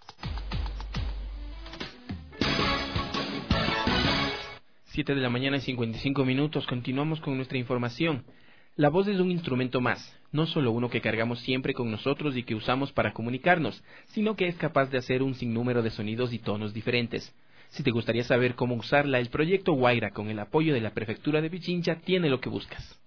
Siete de la mañana y 55 minutos. Continuamos con nuestra información. La voz es un instrumento más, no solo uno que cargamos siempre con nosotros y que usamos para comunicarnos, sino que es capaz de hacer un sinnúmero de sonidos y tonos diferentes. Si te gustaría saber cómo usarla, el proyecto Guaira, con el apoyo de la Prefectura de Pichincha, tiene lo que buscas.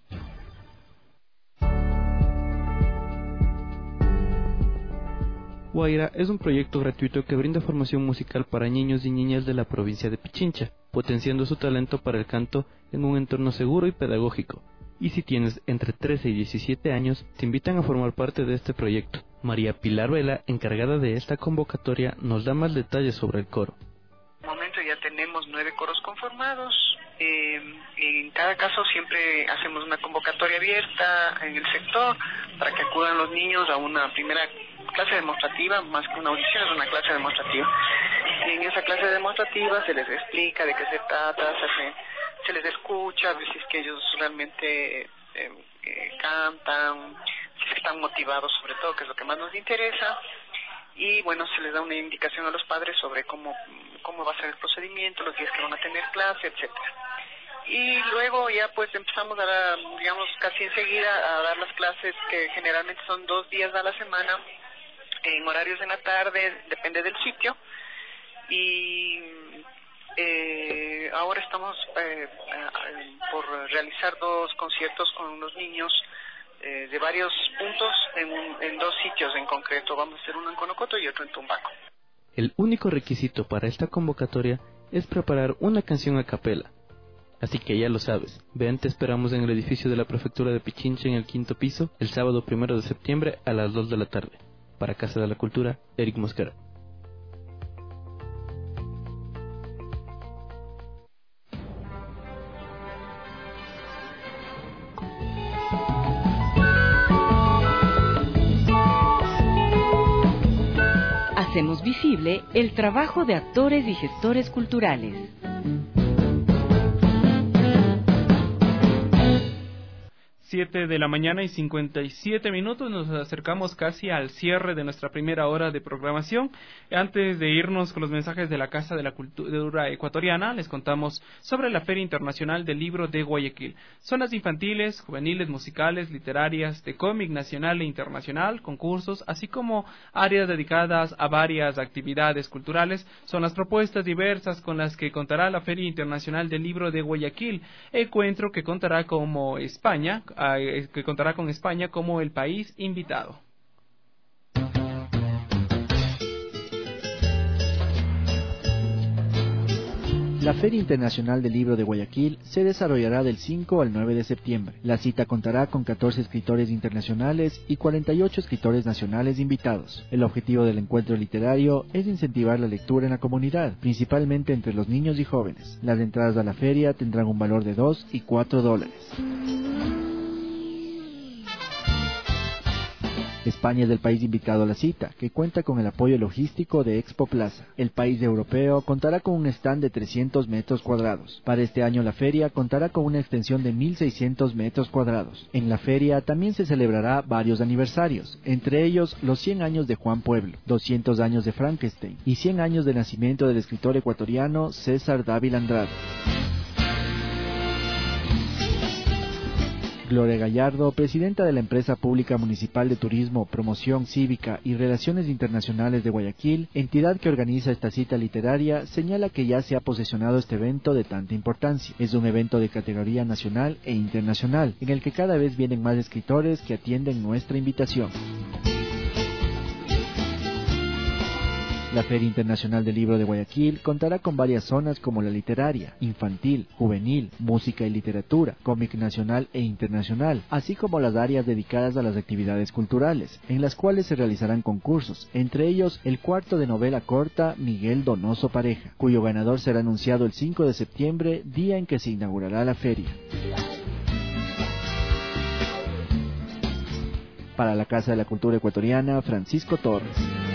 Guaira es un proyecto gratuito que brinda formación musical para niños y niñas de la provincia de Pichincha, potenciando su talento para el canto en un entorno seguro y pedagógico. Y si tienes entre 13 y 17 años, te invitan a formar parte de este proyecto. María Pilar Vela, encargada de esta convocatoria, nos da más detalles sobre el coro. En el momento ya tenemos 9 coros conformados. En cada caso siempre hacemos una convocatoria abierta en el sector para que acudan los niños a una primera clase demostrativa, más que una audición, es una clase demostrativa. Y en esa clase demostrativa se les explica de qué se trata, se les escucha, a ver si es que ellos realmente cantan, si es que están motivados sobre todo, que es lo que más nos interesa. Y bueno, se les da una indicación a los padres sobre cómo va a ser el procedimiento, los días que van a tener clase, etcétera. Y luego ya pues empezamos digamos casi enseguida a dar las clases, que generalmente son 2 días a la semana, en horarios de la tarde, depende del sitio. Y ahora estamos por realizar 2 conciertos con unos niños de varios puntos en 2 sitios en concreto. Vamos a hacer uno en Conocoto y otro en Tumbaco. El único requisito para esta convocatoria es preparar una canción a capela. Así que ya lo sabes, ven, te esperamos en el edificio de la Prefectura de Pichincha en el 5º piso el sábado 1 de septiembre a las 2 de la tarde. Para Casa de la Cultura, Eric Mosquera. Hacemos visible el trabajo de actores y gestores culturales. 7 de la mañana y 57 minutos, nos acercamos casi al cierre de nuestra primera hora de programación. Antes de irnos con los mensajes de la Casa de la Cultura Ecuatoriana, les contamos sobre la Feria Internacional del Libro de Guayaquil. Zonas infantiles, juveniles, musicales, literarias, de cómic nacional e internacional, concursos, así como áreas dedicadas a varias actividades culturales, son las propuestas diversas con las que contará la Feria Internacional del Libro de Guayaquil, encuentro que contará con España como el país invitado. La Feria Internacional del Libro de Guayaquil se desarrollará del 5 al 9 de septiembre. La cita contará con 14 escritores internacionales y 48 escritores nacionales invitados. El objetivo del encuentro literario es incentivar la lectura en la comunidad, principalmente entre los niños y jóvenes. Las entradas a la feria tendrán un valor de $2 y $4. España es el país invitado a la cita, que cuenta con el apoyo logístico de Expo Plaza. El país europeo contará con un stand de 300 metros cuadrados. Para este año la feria contará con una extensión de 1.600 metros cuadrados. En la feria también se celebrará varios aniversarios, entre ellos los 100 años de Juan Pueblo, 200 años de Frankenstein y 100 años de nacimiento del escritor ecuatoriano César Dávila Andrade. Gloria Gallardo, presidenta de la Empresa Pública Municipal de Turismo, Promoción Cívica y Relaciones Internacionales de Guayaquil, entidad que organiza esta cita literaria, señala que ya se ha posesionado este evento de tanta importancia. Es un evento de categoría nacional e internacional, en el que cada vez vienen más escritores que atienden nuestra invitación. La Feria Internacional del Libro de Guayaquil contará con varias zonas como la literaria, infantil, juvenil, música y literatura, cómic nacional e internacional, así como las áreas dedicadas a las actividades culturales, en las cuales se realizarán concursos, entre ellos el cuarto de novela corta Miguel Donoso Pareja, cuyo ganador será anunciado el 5 de septiembre, día en que se inaugurará la feria. Para la Casa de la Cultura Ecuatoriana, Francisco Torres.